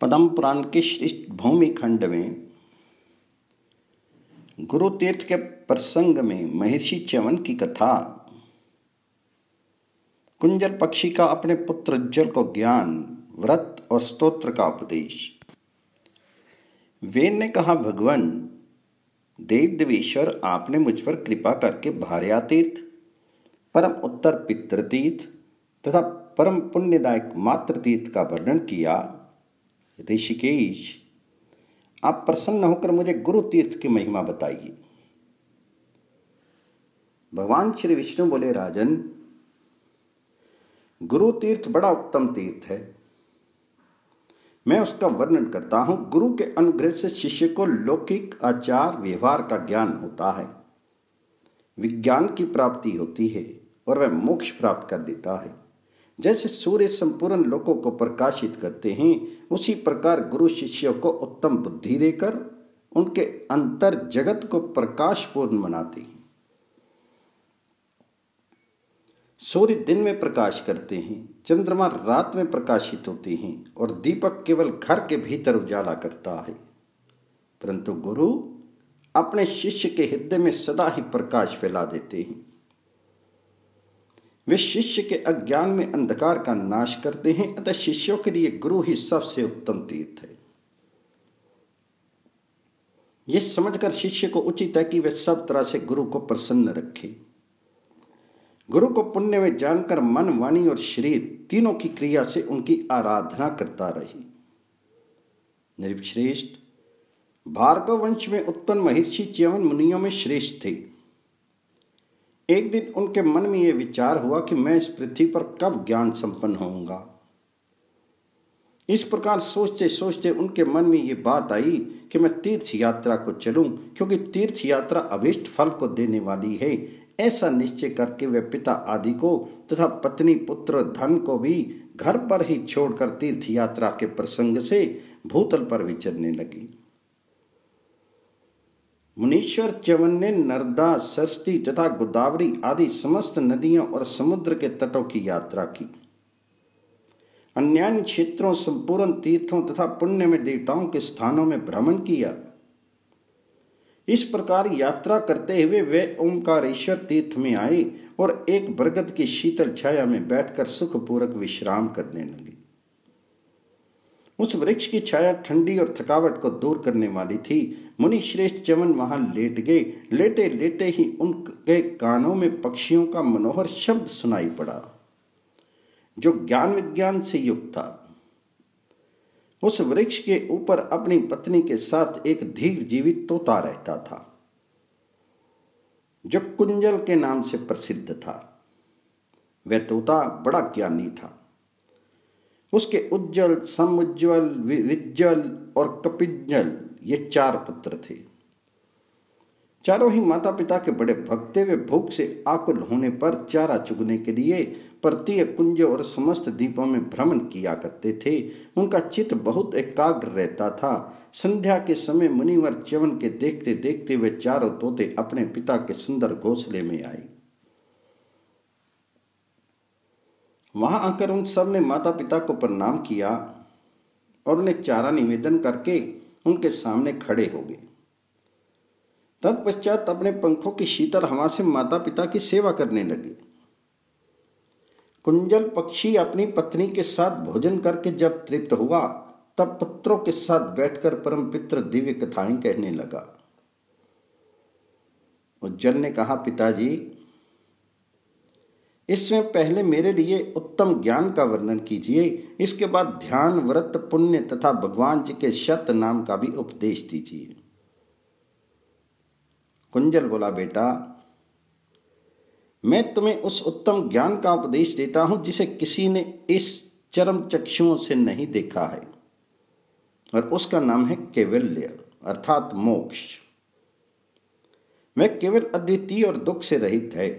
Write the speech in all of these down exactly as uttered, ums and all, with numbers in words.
पद्म पुराण के श्रेष्ठ भूमि खंड में गुरु तीर्थ के प्रसंग में महर्षि च्यवन की कथा, कुंजल पक्षी का अपने पुत्र उज्जवल को ज्ञान, व्रत और स्तोत्र का उपदेश। वेद ने कहा, भगवान देव देवेश्वर, आपने मुझ पर कृपा करके भार्या तीर्थ, परम उत्तर पितृ तीर्थ तथा परम पुण्यदायक मातृ तीर्थ का वर्णन किया। ऋषिकेश, आप प्रसन्न होकर मुझे गुरु तीर्थ की महिमा बताइए। भगवान श्री विष्णु बोले, राजन, गुरु तीर्थ बड़ा उत्तम तीर्थ है। मैं उसका वर्णन करता हूं। गुरु के अनुग्रह से शिष्य को लौकिक आचार व्यवहार का ज्ञान होता है, विज्ञान की प्राप्ति होती है और वह मोक्ष प्राप्त कर देता है। जैसे सूर्य संपूर्ण लोकों को प्रकाशित करते हैं, उसी प्रकार गुरु शिष्यों को उत्तम बुद्धि देकर उनके अंतर जगत को प्रकाशपूर्ण बनाते हैं। सूर्य दिन में प्रकाश करते हैं, चंद्रमा रात में प्रकाशित होते हैं और दीपक केवल घर के भीतर उजाला करता है। परंतु गुरु अपने शिष्य के हृदय में सदा ही प्रकाश फैला देते हैं। वे शिष्य के अज्ञान में अंधकार का नाश करते हैं। अतः शिष्यों के लिए गुरु ही सबसे उत्तम तीर्थ है। यह समझकर शिष्य को उचित है कि वे सब तरह से गुरु को प्रसन्न रखे। गुरु को पुण्य में जानकर मन, वाणी और शरीर तीनों की क्रिया से उनकी आराधना करता रहे। नृपश्रेष्ठ, भार्गव वंश में उत्पन्न महर्षि च्यवन मुनियों में श्रेष्ठ थे। एक दिन उनके मन में यह विचार हुआ कि मैं इस पृथ्वी पर कब ज्ञान संपन्न होऊंगा। इस प्रकार सोचते सोचते उनके मन में यह बात आई कि मैं तीर्थ यात्रा को चलूं, क्योंकि तीर्थ यात्रा अभीष्ट फल को देने वाली है। ऐसा निश्चय करके वे पिता आदि को तथा पत्नी, पुत्र, धन को भी घर पर ही छोड़कर तीर्थ यात्रा के प्रसंग से भूतल पर विचरने लगी। मुनीश्वर च्यवन ने नर्मदा, सरस्वती तथा गोदावरी आदि समस्त नदियों और समुद्र के तटों की यात्रा की। अन्य क्षेत्रों, संपूर्ण तीर्थों तथा पुण्य में देवताओं के स्थानों में भ्रमण किया। इस प्रकार यात्रा करते हुए वे ओंकारेश्वर तीर्थ में आए और एक बरगद की शीतल छाया में बैठकर सुखपूर्वक विश्राम करने लगे। उस वृक्ष की छाया ठंडी और थकावट को दूर करने वाली थी। मुनि श्रेष्ठ च्यवन वहां लेट गए। लेटे लेटे ही उनके कानों में पक्षियों का मनोहर शब्द सुनाई पड़ा, जो ज्ञान विज्ञान से युक्त था। उस वृक्ष के ऊपर अपनी पत्नी के साथ एक धीर जीवित तोता रहता था, जो कुंजल के नाम से प्रसिद्ध था। वह तोता बड़ा ज्ञानी था। उसके उज्जवल, समुज्जवल, विज्जल और कपिज्जल ये चार पुत्र थे। चारों ही माता पिता के बड़े भक्त थे। वे भूख से आकुल होने पर चारा चुगने के लिए प्रत्येक कुंज और समस्त द्वीपों में भ्रमण किया करते थे। उनका चित्त बहुत एकाग्र रहता था। संध्या के समय मुनिवर च्यवन के देखते देखते वे चारों तोते अपने पिता के सुंदर घोंसले में आए। वहां आकर उन सब ने माता पिता को प्रणाम किया और उन्हें चारा निवेदन करके उनके सामने खड़े हो गए। तत्पश्चात अपने पंखों की शीतल हवा से माता पिता की सेवा करने लगे। कुंजल पक्षी अपनी पत्नी के साथ भोजन करके जब तृप्त हुआ, तब पुत्रों के साथ बैठकर परम पितृ दिव्य कथाएं कहने लगा। उज्जवल ने कहा, पिताजी, इसमें पहले मेरे लिए उत्तम ज्ञान का वर्णन कीजिए। इसके बाद ध्यान, व्रत, पुण्य तथा भगवान जी के शत नाम का भी उपदेश दीजिए। कुंजल बोला, बेटा, मैं तुम्हें उस उत्तम ज्ञान का उपदेश देता हूं जिसे किसी ने इस चरम चक्षुओं से नहीं देखा है, और उसका नाम है कैवल्य अर्थात मोक्ष। वह केवल अद्वितीय और दुख से रहित है।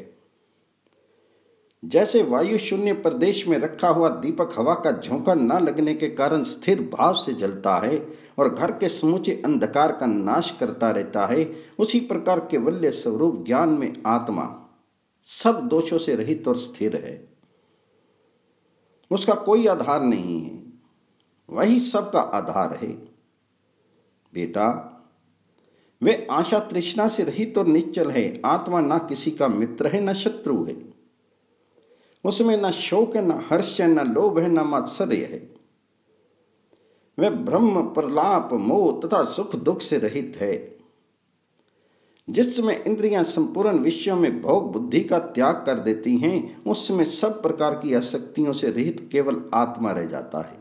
जैसे वायु शून्य प्रदेश में रखा हुआ दीपक हवा का झोंका न लगने के कारण स्थिर भाव से जलता है और घर के समूचे अंधकार का नाश करता रहता है, उसी प्रकार केवल्य स्वरूप ज्ञान में आत्मा सब दोषों से रहित और स्थिर है। उसका कोई आधार नहीं है। वही सबका आधार है। बेटा, वे आशा तृष्णा से रहित और निश्चल है। आत्मा ना किसी का मित्र है न शत्रु है। उसमें न शोक है, न हर्ष है, न लोभ है, न मात्सर्य है। वह ब्रह्म, प्रलाप, मोह तथा सुख दुख से रहित है। जिस समय इंद्रियां संपूर्ण विषयों में भोग बुद्धि का त्याग कर देती हैं, उस समय सब प्रकार की आसक्तियों से रहित केवल आत्मा रह जाता है।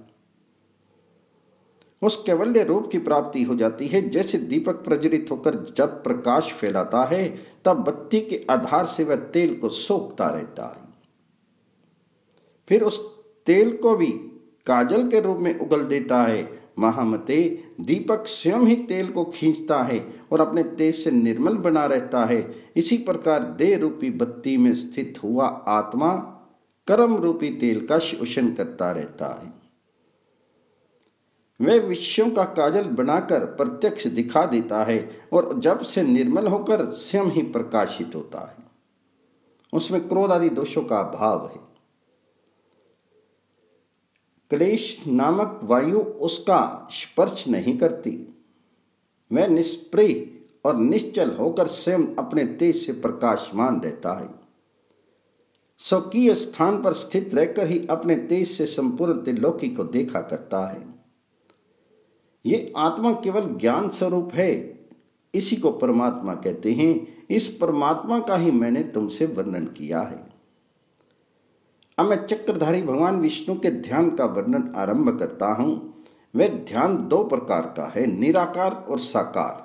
उस कैवल्य रूप की प्राप्ति हो जाती है। जैसे दीपक प्रज्वलित होकर जब प्रकाश फैलाता है, तब बत्ती के आधार से वह तेल को सोखता रहता है। फिर उस तेल को भी काजल के रूप में उगल देता है। महामते, दीपक स्वयं ही तेल को खींचता है और अपने तेज से निर्मल बना रहता है। इसी प्रकार देह रूपी बत्ती में स्थित हुआ आत्मा कर्म रूपी तेल का शोषण करता रहता है। वह विषयों का काजल बनाकर प्रत्यक्ष दिखा देता है और जब से निर्मल होकर स्वयं ही प्रकाशित होता है। उसमें क्रोध आदि दोषों का अभाव है। क्लेश नामक वायु उसका स्पर्श नहीं करती। वह निष्प्रिय और निश्चल होकर स्वयं अपने तेज से प्रकाशमान रहता है। स्वकीय स्थान पर स्थित रहकर ही अपने तेज से संपूर्ण त्रिलोकी को देखा करता है। ये आत्मा केवल ज्ञान स्वरूप है। इसी को परमात्मा कहते हैं। इस परमात्मा का ही मैंने तुमसे वर्णन किया है। अब मैं चक्रधारी भगवान विष्णु के ध्यान का वर्णन आरंभ करता हूं। वह ध्यान दो प्रकार का है, निराकार और साकार।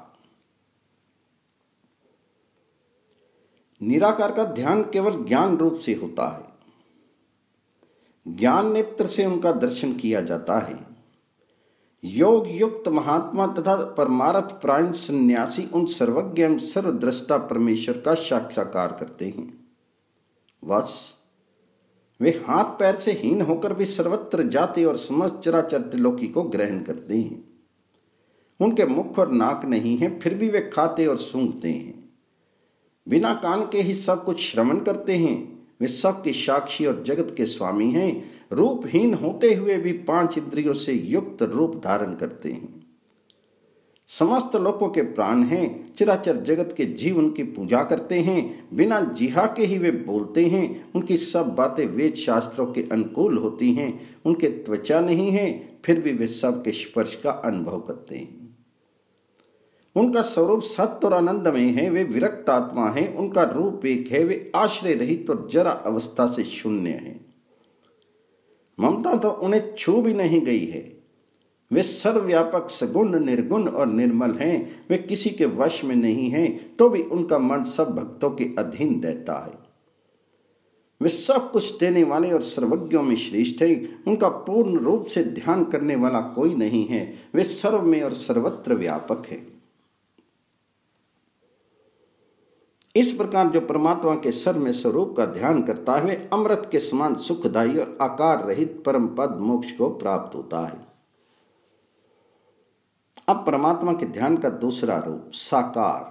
निराकार का ध्यान केवल ज्ञान रूप से होता है। ज्ञान नेत्र से उनका दर्शन किया जाता है। योग युक्त महात्मा तथा परमार्थ परायण सन्यासी उन सर्वज्ञ एवं सर्वद्रष्टा परमेश्वर का साक्षात्कार करते हैं। बस वे हाथ पैर से हीन होकर भी सर्वत्र जाते और समस्त चराचर त्रिलोकी को ग्रहण करते हैं। उनके मुख और नाक नहीं है, फिर भी वे खाते और सूंघते हैं। बिना कान के ही सब कुछ श्रवण करते हैं। वे सबके साक्षी और जगत के स्वामी हैं। रूपहीन होते हुए भी पांच इंद्रियों से युक्त रूप धारण करते हैं। समस्त लोकों के प्राण हैं। चराचर जगत के जीव उनकी पूजा करते हैं। बिना जिहा के ही वे बोलते हैं। उनकी सब बातें वेद शास्त्रों के अनुकूल होती हैं। उनके त्वचा नहीं है, फिर भी वे सबके स्पर्श का अनुभव करते हैं। उनका स्वरूप सत्य और आनंदमय है। वे विरक्त आत्मा है। उनका रूप एक है। वे आश्रय रहित और जरा अवस्था से शून्य है। ममता तो उन्हें छू भी नहीं गई है। वे सर्वव्यापक, सगुण, निर्गुण और निर्मल हैं। वे किसी के वश में नहीं हैं, तो भी उनका मन सब भक्तों के अधीन रहता है। वे सब कुछ देने वाले और सर्वज्ञों में श्रेष्ठ है। उनका पूर्ण रूप से ध्यान करने वाला कोई नहीं है। वे सर्व में और सर्वत्र व्यापक है। इस प्रकार जो परमात्मा के सर्व स्वरूप का ध्यान करता है, वे अमृत के समान सुखदायी और आकार रहित परम पद मोक्ष को प्राप्त होता है। अब परमात्मा के ध्यान का दूसरा रूप साकार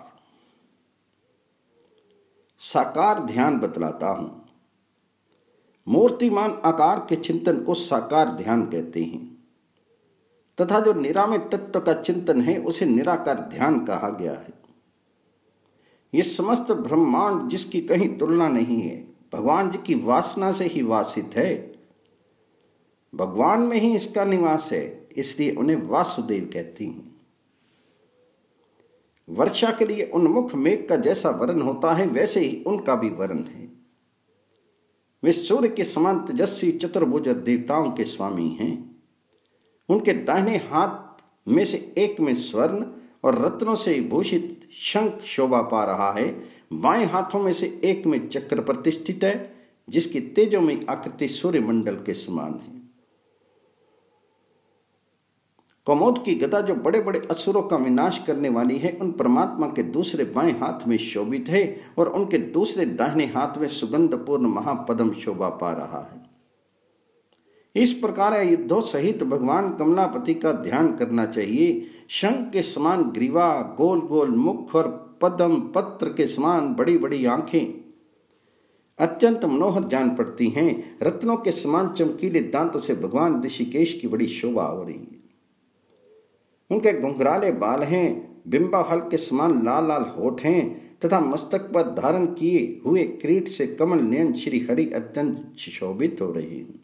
साकार ध्यान बतलाता हूं। मूर्तिमान आकार के चिंतन को साकार ध्यान कहते हैं तथा जो निरामय तत्व का चिंतन है उसे निराकार ध्यान कहा गया है। यह समस्त ब्रह्मांड जिसकी कहीं तुलना नहीं है, भगवान जी की वासना से ही वासित है। भगवान में ही इसका निवास है, इसलिए उन्हें वासुदेव कहती हैं। वर्षा के लिए उन्मुख मेघ का जैसा वर्ण होता है, वैसे ही उनका भी वर्ण है। वे सूर्य के समान तेजस्वी चतुर्भुज देवताओं के स्वामी हैं। उनके दाहिने हाथ में से एक में स्वर्ण और रत्नों से भूषित शंख शोभा पा रहा है। बाएं हाथों में से एक में चक्र प्रतिष्ठित है, जिसकी तेजोमयी आकृति सूर्य मंडल के समान है। कमोद की गदा जो बड़े बड़े असुरों का विनाश करने वाली है, उन परमात्मा के दूसरे बाएं हाथ में शोभित है और उनके दूसरे दाहिने हाथ में सुगंधपूर्ण महापद्म शोभा पा रहा है। इस प्रकार युद्धों सहित भगवान कमलापति का ध्यान करना चाहिए। शंख के समान ग्रीवा, गोल गोल मुख और पद्म पत्र के समान बड़ी बड़ी आंखें, अत्यंत मनोहर जान पड़ती हैं। रत्नों के समान चमकीले दांतों से भगवान ऋषिकेश की बड़ी शोभा हो रही है। उनके घुंघराले बाल हैं, बिंबा फल के समान लाल लाल होठ हैं तथा मस्तक पर धारण किए हुए किरीट से कमल नयन श्री हरि अत्यंत सुशोभित हो रही हैं।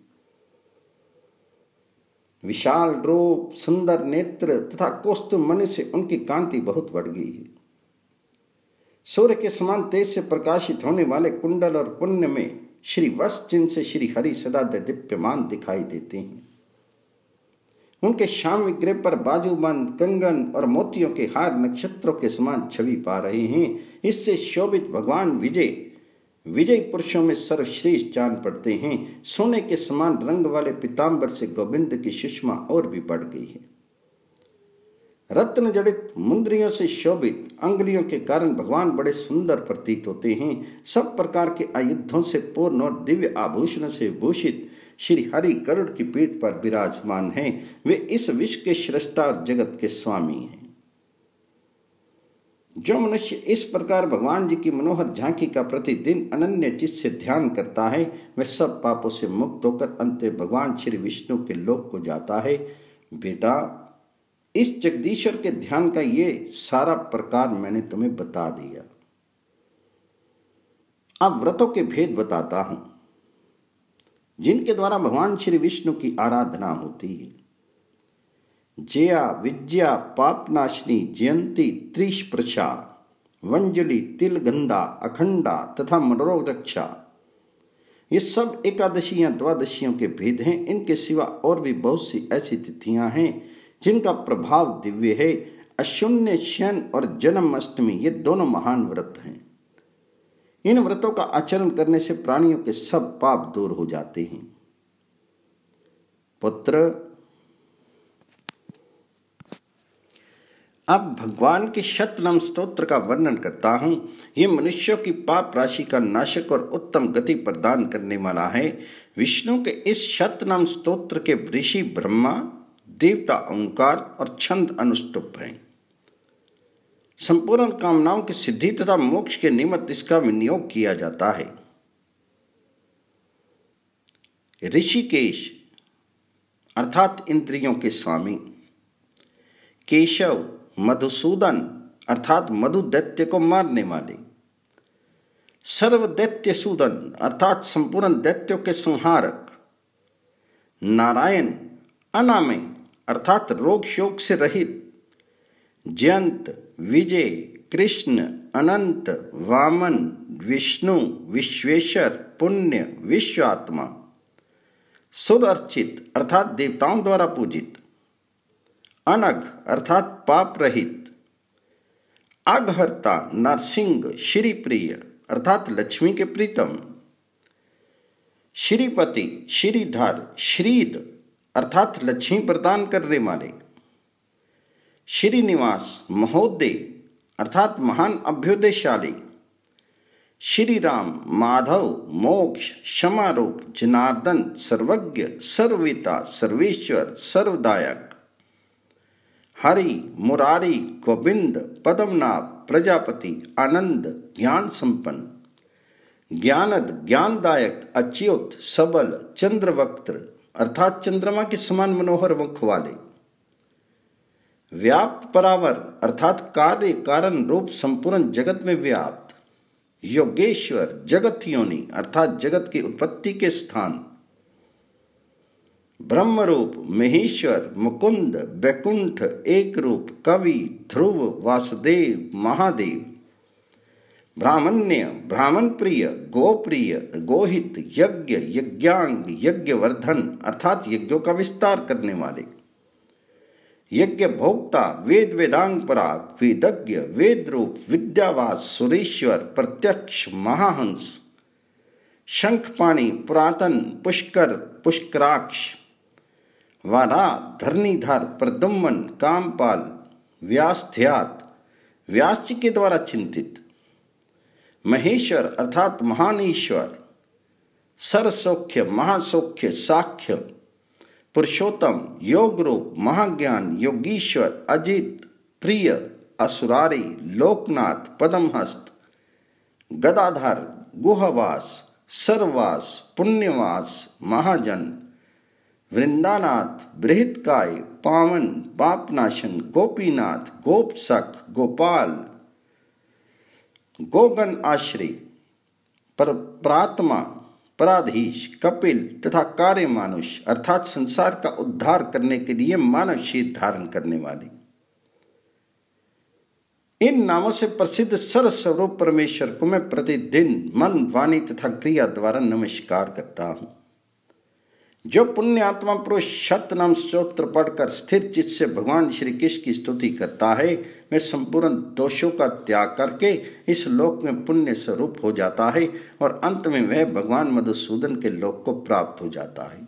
विशाल रूप, सुंदर नेत्र तथा कौस्तुभ मणि से उनकी कांति बहुत बढ़ गई है। सूर्य के समान तेज से प्रकाशित होने वाले कुंडल और पुण्य में श्री वत्स चिन्ह से श्री हरि सदा दीप्यमान दिखाई देते हैं। उनके श्याम विग्रह पर बाजूबंद, कंगन और मोतियों के हार नक्षत्रों के समान छवि पा रहे हैं। इससे शोभित भगवान विजय विजय पुरुषों में सर्वश्रेष्ठ जान पड़ते हैं। सोने के समान रंग वाले पीताम्बर से गोविंद की सुषमा और भी बढ़ गई है। रत्न जड़ित मुंद्रियों से शोभित अंगुलियों के कारण भगवान बड़े सुंदर प्रतीत होते हैं। सब प्रकार के आयुधों से पूर्ण और दिव्य आभूषणों से भूषित श्री हरि गरुड़ की पीठ पर विराजमान हैं। वे इस विश्व के सृष्टा और जगत के स्वामी हैं। जो मनुष्य इस प्रकार भगवान जी की मनोहर झांकी का प्रतिदिन अनन्य चित्त से ध्यान करता है, वह सब पापों से मुक्त होकर अंत भगवान श्री विष्णु के लोक को जाता है। बेटा, इस जगदीश्वर के ध्यान का ये सारा प्रकार मैंने तुम्हें बता दिया। अब व्रतों के भेद बताता हूं जिनके द्वारा भगवान श्री विष्णु की आराधना होती है। जया, विद्या, पापनाशिनी, जयंती, त्रिशप्रशा, वंजलि, तिलगंधा, अखंडा तथा मनोरक्षा, ये सब एकादशियां द्वादशियों के भेद हैं। इनके सिवा और भी बहुत सी ऐसी तिथियां हैं जिनका प्रभाव दिव्य है। अशून्य शयन और जन्माष्टमी ये दोनों महान व्रत हैं। इन व्रतों का आचरण करने से प्राणियों के सब पाप दूर हो जाते हैं। पुत्र, अब भगवान के शतनाम स्तोत्र का वर्णन करता हूं। ये मनुष्यों की पाप राशि का नाशक और उत्तम गति प्रदान करने वाला है। विष्णु के इस शतनाम स्तोत्र के ऋषि ब्रह्मा, देवता ओंकार और छंद अनुष्टुप हैं। संपूर्ण कामनाओं की सिद्धि तथा मोक्ष के निमित्त इसका विनियोग किया जाता है। ऋषिकेश अर्थात इंद्रियों के स्वामी, केशव मधुसूदन अर्थात मधु दैत्य को मारने वाले, सर्व दैत्य सूदन अर्थात संपूर्ण दैत्यों के संहारक, नारायण अनामय अर्थात रोग शोक से रहित, जयंत, विजय, कृष्ण, अनंत, वामन, विष्णु, विश्वेश्वर, पुण्य, विश्वात्मा, सुर अर्चित अर्थात देवताओं द्वारा पूजित, अनघ अर्थात पाप रहित, अघहर्ता नरसिंह, श्रीप्रिय अर्थात लक्ष्मी के प्रीतम, श्रीपति, श्रीधर, श्रीद अर्थात लक्ष्मी प्रदान करने वाले, श्रीनिवास, महोदय अर्थात महान अभ्युदयशाली, श्री राम, माधव, मोक्ष, क्षमारूप, जनार्दन, सर्वज्ञ, सर्ववेता, सर्वेश्वर, सर्वदायक, हरि, मुरारी, गोविंद, पद्मनाभ, प्रजापति, आनंद, ज्ञान संपन्न, ज्ञानद, ज्ञानदायक, अच्युत, सबल, चंद्रवक्त्र अर्थात चंद्रमा के समान मनोहर मुख वाले, व्याप्त परावर अर्थात कार्य कारण रूप संपूर्ण जगत में व्याप्त, योगेश्वर, जगत योनि अर्थात जगत की उत्पत्ति के स्थान, ब्रह्मरूप, महेश्वर, मुकुंद, बैकुंठ, एक रूप, कवि, ध्रुव, वासुदेव, महादेव, ब्राह्मण्य, ब्राह्मण प्रिय, गोप्रिय, गोहित, यज्ञ, यज्ञांग, यज्ञवर्धन अर्थात यज्ञों का विस्तार करने वाले, यज्ञ भोक्ता, वेद वेदांग पराग, वेदज्ञ, वेद रूप, विद्यावास, सुरेश्वर, प्रत्यक्ष, महाहंस, शंखपाणी, पुरातन, पुष्कर, पुष्कराक्ष, वारा, धरणीधर, प्रद्युम्न, कामपाल, व्यासध्यात व्यास जी के द्वारा चिंतित, महेश्वर अर्थात महान ईश्वर, सरसौख्य, महासौख्य, साख्य, पुरुषोत्तम, योग रूप, महाज्ञान, योगीश्वर, अजित, प्रिय, असुरारी, लोकनाथ, पद्महस्त, गदाधर, गुहवास, सर्ववास, पुण्यवास, महाजन, वृंदानाथ, बृहत्काय, पावन, पापनाशन, गोपीनाथ, गोपसख, गोपाल, गोगन आश्रय, पर प्रात्मा, पराधीश, कपिल तथा कार्य मानुष अर्थात संसार का उद्धार करने के लिए मानव शीत धारण करने वाले, इन नामों से प्रसिद्ध सर्वस्वरूप परमेश्वर को मैं प्रतिदिन मन, वाणी तथा क्रिया द्वारा नमस्कार करता हूं। जो पुण्य आत्मा पुरुष शत नाम स्तोत्र पढ़कर स्थिर चित्त से भगवान श्री कृष्ण की स्तुति करता है, वह संपूर्ण दोषों का त्याग करके इस लोक में पुण्य स्वरूप हो जाता है और अंत में वह भगवान मधुसूदन के लोक को प्राप्त हो जाता है।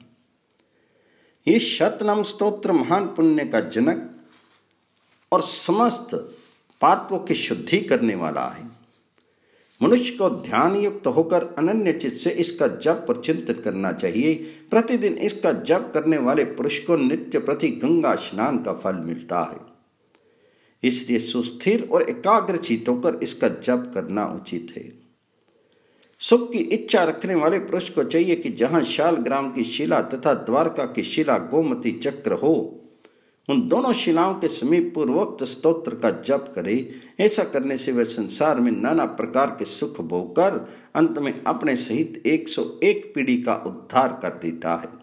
ये शत नाम स्तोत्र महान पुण्य का जनक और समस्त पापों की शुद्धि करने वाला है। मनुष्य को ध्यान युक्त होकर अनन्य चित्त से इसका जप और चिंतन करना चाहिए। प्रतिदिन इसका जप करने वाले पुरुष को नित्य प्रति गंगा स्नान का फल मिलता है। इसलिए सुस्थिर और एकाग्र चित्त होकर इसका जप करना उचित है। सुख की इच्छा रखने वाले पुरुष को चाहिए कि जहां शालग्राम की शिला तथा द्वारका की शिला गोमती चक्र हो, उन दोनों शिलाओं के समीप पूर्वोक्त स्तोत्र का जप करे। ऐसा करने से वह संसार में नाना प्रकार के सुख भोगकर अंत में अपने सहित एक सौ एक पीढ़ी का उद्धार कर देता है।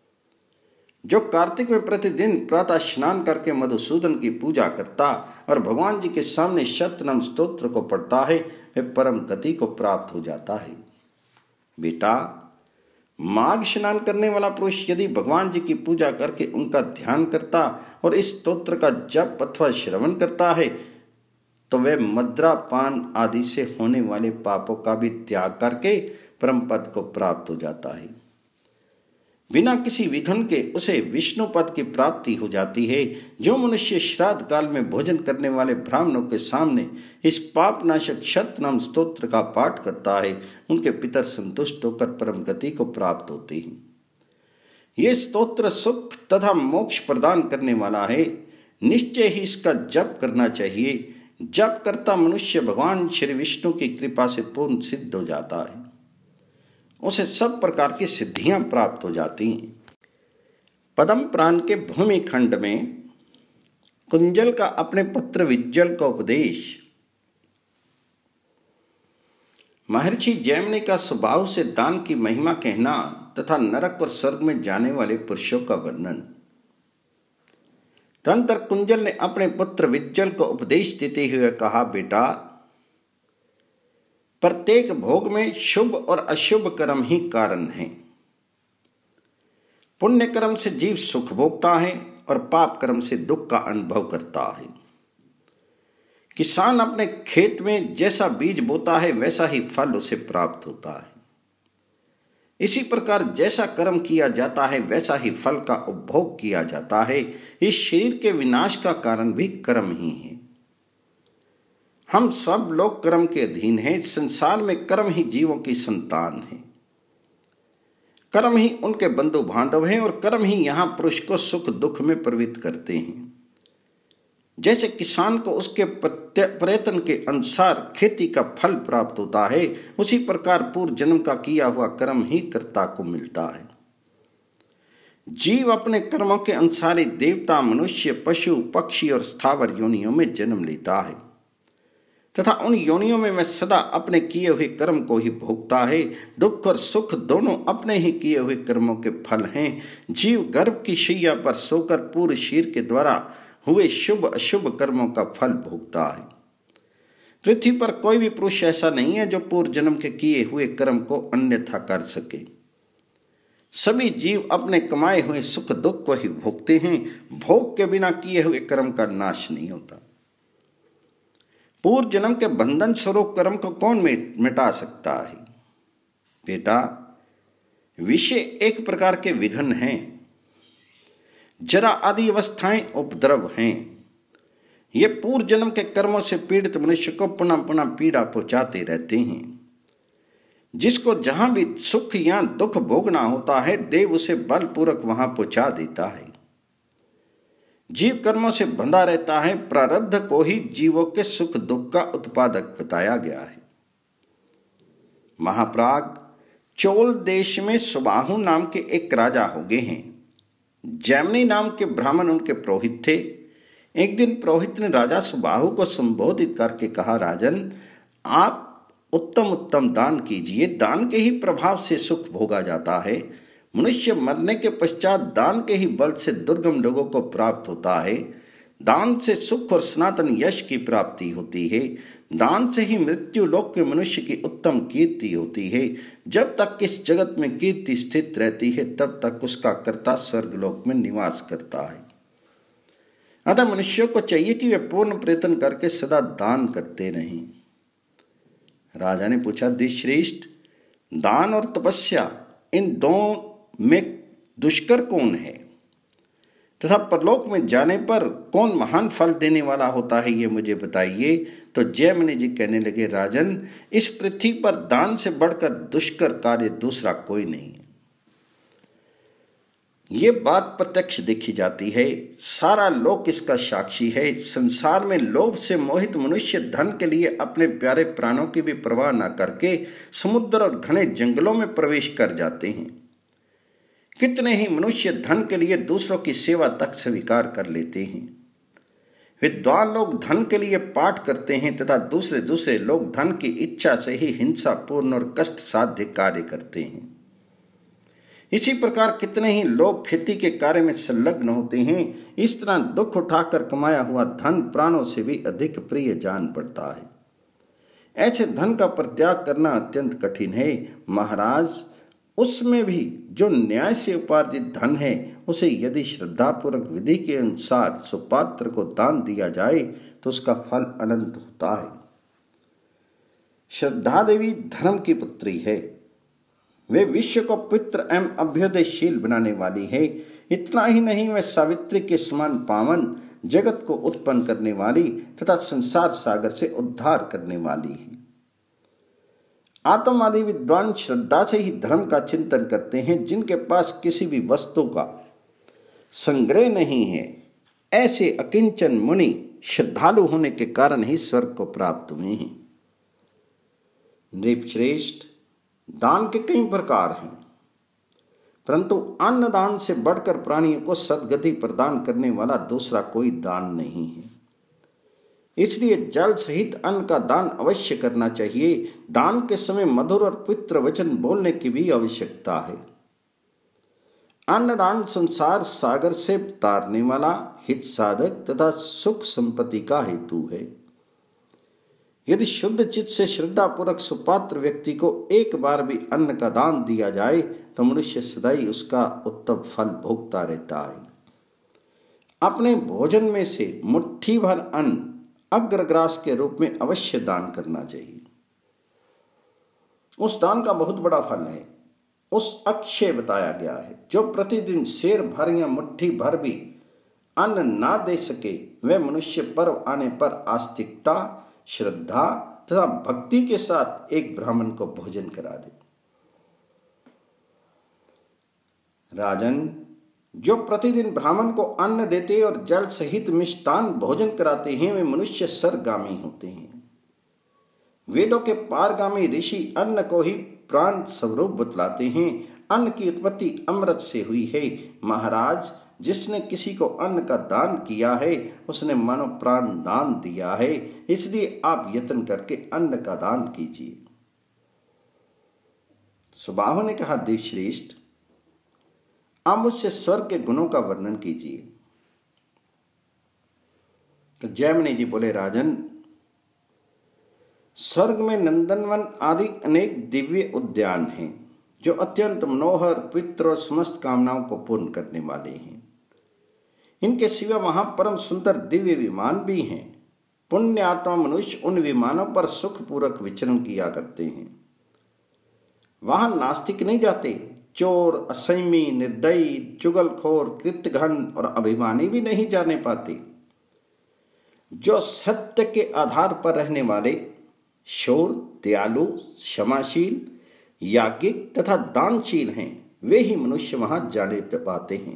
जो कार्तिक में प्रतिदिन प्रातः स्नान करके मधुसूदन की पूजा करता और भगवान जी के सामने शतनाम स्तोत्र को पढ़ता है, वह परम गति को प्राप्त हो जाता है। बेटा, माघ स्नान करने वाला पुरुष यदि भगवान जी की पूजा करके उनका ध्यान करता और इस स्तोत्र का जप अथवा श्रवण करता है, तो वह मद्रा पान आदि से होने वाले पापों का भी त्याग करके परम पद को प्राप्त हो जाता है। बिना किसी विघ्न के उसे विष्णु पद की प्राप्ति हो जाती है। जो मनुष्य श्राद्ध काल में भोजन करने वाले ब्राह्मणों के सामने इस पापनाशक शतनाम स्तोत्र का पाठ करता है, उनके पितर संतुष्ट होकर परम गति को प्राप्त होते हैं। ये स्तोत्र सुख तथा मोक्ष प्रदान करने वाला है। निश्चय ही इसका जप करना चाहिए। जप करता मनुष्य भगवान श्री विष्णु की कृपा से पूर्ण सिद्ध हो जाता है। उसे सब प्रकार की सिद्धियां प्राप्त हो जाती हैं। पद्म पुराण के भूमि खंड में कुंजल का अपने पुत्र विज्जल का उपदेश, महर्षि जैमिनी का स्वभाव से दान की महिमा कहना तथा नरक और स्वर्ग में जाने वाले पुरुषों का वर्णन। तदनंतर कुंजल ने अपने पुत्र विज्जल को उपदेश देते हुए कहा, बेटा, प्रत्येक भोग में शुभ और अशुभ कर्म ही कारण हैं। पुण्य कर्म से जीव सुख भोगता है और पाप कर्म से दुख का अनुभव करता है। किसान अपने खेत में जैसा बीज बोता है वैसा ही फल उसे प्राप्त होता है। इसी प्रकार जैसा कर्म किया जाता है वैसा ही फल का उपभोग किया जाता है। इस शरीर के विनाश का कारण भी कर्म ही है। हम सब लोग कर्म के अधीन हैं। संसार में कर्म ही जीवों की संतान है। कर्म ही उनके बंधु बांधव हैं और कर्म ही यहाँ पुरुष को सुख दुख में प्रवृत्त करते हैं। जैसे किसान को उसके प्रयत्न के अनुसार खेती का फल प्राप्त होता है, उसी प्रकार पूर्व जन्म का किया हुआ कर्म ही कर्ता को मिलता है। जीव अपने कर्मों के अनुसार ही देवता, मनुष्य, पशु, पक्षी और स्थावर योनियों में जन्म लेता है तथा उन योनियों में वह सदा अपने किए हुए कर्म को ही भोगता है। दुख और सुख दोनों अपने ही किए हुए कर्मों के फल हैं। जीव गर्भ की शैया पर सोकर पूर्व शरीर के द्वारा हुए शुभ अशुभ कर्मों का फल भोगता है। पृथ्वी पर कोई भी पुरुष ऐसा नहीं है जो पूर्व जन्म के किए हुए कर्म को अन्यथा कर सके। सभी जीव अपने कमाए हुए सुख दुख को ही भोगते हैं। भोग के बिना किए हुए कर्म का नाश नहीं होता। पूर्व जन्म के बंधन स्वरूप कर्म को कौन मिटा सकता है? बेटा, विषय एक प्रकार के विघ्न हैं। जरा आदि अवस्थाएं उपद्रव हैं। ये पूर्व जन्म के कर्मों से पीड़ित मनुष्य को पुनः पुनः पीड़ा पहुंचाते रहते हैं। जिसको जहां भी सुख या दुख भोगना होता है, देव उसे बलपूर्वक वहां पहुंचा देता है। जीव कर्मों से बंधा रहता है। प्रारब्ध को ही जीवों के सुख दुख का उत्पादक बताया गया है। महाप्राग, चोल देश में सुबाहु नाम के एक राजा हो गए हैं। जैमिनी नाम के ब्राह्मण उनके पुरोहित थे। एक दिन पुरोहित ने राजा सुबाहु को संबोधित करके कहा, राजन, आप उत्तम उत्तम दान कीजिए। दान के ही प्रभाव से सुख भोगा जाता है। मनुष्य मरने के पश्चात दान के ही बल से दुर्गम लोगों को प्राप्त होता है। दान से सुख और सनातन यश की प्राप्ति होती है। दान से ही मृत्यु लोक के मनुष्य की उत्तम कीर्ति होती है। जब तक इस जगत में कीर्ति स्थित रहती है तब तक उसका कर्ता स्वर्ग लोक में निवास करता है। अतः मनुष्यों को चाहिए कि वे पूर्ण प्रयत्न करके सदा दान करते रहें। राजा ने पूछा, दिश्रेष्ठ, दान और तपस्या इन दोनों में दुष्कर कौन है तथा परलोक में जाने पर कौन महान फल देने वाला होता है, ये मुझे बताइए। तो जैमिनी जी कहने लगे, राजन, इस पृथ्वी पर दान से बढ़कर दुष्कर कार्य दूसरा कोई नहीं है। ये बात प्रत्यक्ष देखी जाती है। सारा लोक इसका साक्षी है। संसार में लोभ से मोहित मनुष्य धन के लिए अपने प्यारे प्राणों की भी परवाह न करके समुद्र और घने जंगलों में प्रवेश कर जाते हैं। कितने ही मनुष्य धन के लिए दूसरों की सेवा तक स्वीकार कर लेते हैं। विद्वान लोग धन के लिए पाठ करते हैं तथा दूसरे दूसरे लोग धन की इच्छा से ही हिंसापूर्ण और कष्ट साध्य कार्य करते हैं। इसी प्रकार कितने ही लोग खेती के कार्य में संलग्न होते हैं। इस तरह दुख उठाकर कमाया हुआ धन प्राणों से भी अधिक प्रिय जान पड़ता है। ऐसे धन का परित्याग करना अत्यंत कठिन है। महाराज, उसमें भी जो न्याय से उपार्जित धन है उसे यदि श्रद्धापूर्वक विधि के अनुसार सुपात्र को दान दिया जाए तो उसका फल अनंत होता है। श्रद्धा देवी धर्म की पुत्री है। वे विश्व को पवित्र एवं अभ्युदयशील बनाने वाली है। इतना ही नहीं, वह सावित्री के समान पावन, जगत को उत्पन्न करने वाली तथा संसार सागर से उद्धार करने वाली है। आत्मवादी विद्वान श्रद्धा से ही धर्म का चिंतन करते हैं। जिनके पास किसी भी वस्तु का संग्रह नहीं है, ऐसे अकिंचन मुनि श्रद्धालु होने के कारण ही स्वर्ग को प्राप्त हुए हैं। नृपश्रेष्ठ, दान के कई प्रकार हैं, परंतु अन्न दान से बढ़कर प्राणियों को सद्गति प्रदान करने वाला दूसरा कोई दान नहीं है। इसलिए जल सहित अन्न का दान अवश्य करना चाहिए। दान के समय मधुर और पवित्र वचन बोलने की भी आवश्यकता है। अन्नदान संसार सागर से तारने वाला हित साधक तथा सुख संपत्ति का हेतु है। यदि शुद्ध चित्त से श्रद्धा पूर्वक सुपात्र व्यक्ति को एक बार भी अन्न का दान दिया जाए तो मनुष्य सदैव उसका उत्तम फल भोगता रहता है। अपने भोजन में से मुट्ठी भर अन्न अग्रग्रास के रूप में अवश्य दान करना चाहिए। उस दान का बहुत बड़ा फल है। उस अक्षय बताया गया है, जो प्रतिदिन शेर भर या मुट्ठी भर भी अन्न ना दे सके, वह मनुष्य पर्व आने पर आस्तिकता, श्रद्धा तथा भक्ति के साथ एक ब्राह्मण को भोजन करा दे। राजन, जो प्रतिदिन ब्राह्मण को अन्न देते और जल सहित मिष्टान भोजन कराते हैं, वे मनुष्य सर्वगामी होते हैं। वेदों के पारगामी ऋषि अन्न को ही प्राण स्वरूप बतलाते हैं। अन्न की उत्पत्ति अमृत से हुई है। महाराज, जिसने किसी को अन्न का दान किया है उसने मानो प्राण दान दिया है। इसलिए आप यत्न करके अन्न का दान कीजिए। सुबाहु ने कहा, देवश्रेष्ठ, आप मुझसे स्वर्ग के गुणों का वर्णन कीजिए। तो जैमिनी जी बोले, राजन, स्वर्ग में नंदनवन आदि अनेक दिव्य उद्यान हैं जो अत्यंत मनोहर, पवित्र और समस्त कामनाओं को पूर्ण करने वाले हैं। इनके सिवा वहां परम सुंदर दिव्य विमान भी हैं। पुण्य आत्मा मनुष्य उन विमानों पर सुखपूर्वक विचरण किया करते हैं। वहां नास्तिक नहीं जाते। चोर, असंयमी, निर्दयी, चुगलखोर, कृत्यघन और अभिमानी भी नहीं जाने पाते। जो सत्य के आधार पर रहने वाले, शौर, दयालु, क्षमाशील, याज्ञिक तथा दानशील हैं, वे ही मनुष्य वहां जाने पाते हैं।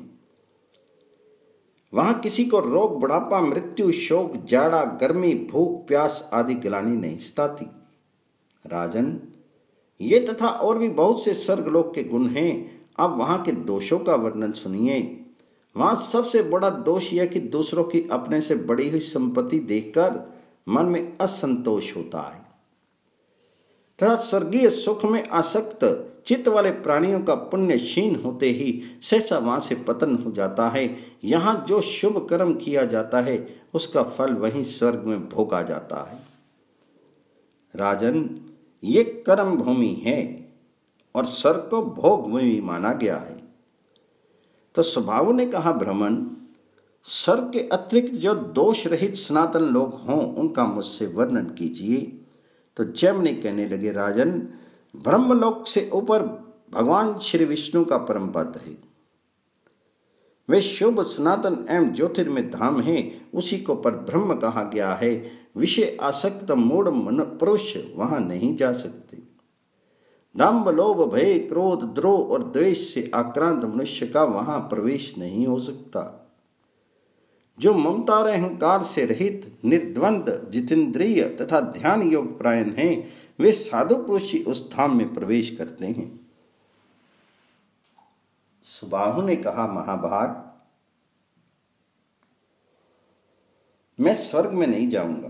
वहां किसी को रोग, बुढ़ापा, मृत्यु, शोक, जाड़ा, गर्मी, भूख, प्यास आदि गिलानी नहीं सताती। राजन, ये तथा और भी बहुत से स्वर्गलोक के गुण हैं। अब वहां के दोषों का वर्णन सुनिए। वहां सबसे बड़ा दोष यह कि दूसरों की अपने से बड़ी हुई संपत्ति देखकर मन में असंतोष होता है तथा स्वर्गीय सुख में आसक्त चित्त वाले प्राणियों का पुण्य क्षीण होते ही सहसा वहां से पतन हो जाता है। यहाँ जो शुभ कर्म किया जाता है उसका फल वहीं स्वर्ग में भोगा जाता है। राजन, ये कर्म भूमि है और स्वर्ग को भोग भूमि माना गया है। तो स्वभाव ने कहा, ब्राह्मण, स्वर्ग के अतिरिक्त जो दोष रहित सनातन लोग हों उनका मुझसे वर्णन कीजिए। तो जैमिनी कहने लगे, राजन, ब्रह्मलोक से ऊपर भगवान श्री विष्णु का परम पद है। वे शुभ सनातन एवं ज्योतिर्मय धाम है। उसी को पर ब्रह्म कहा गया है। विषय आसक्त मूढ़ पुरुष वहां नहीं जा सकते। दंभ, लोभ, भय, क्रोध, द्रोह और द्वेष से आक्रांत मनुष्य का वहां प्रवेश नहीं हो सकता। जो ममता और अहंकार से रहित, निर्द्वंद, जितेंद्रिय तथा ध्यान योग परायण हैं, वे साधु पुरुष ही उस धाम में प्रवेश करते हैं। सुबाहु ने कहा, महाभाग, मैं स्वर्ग में नहीं जाऊंगा।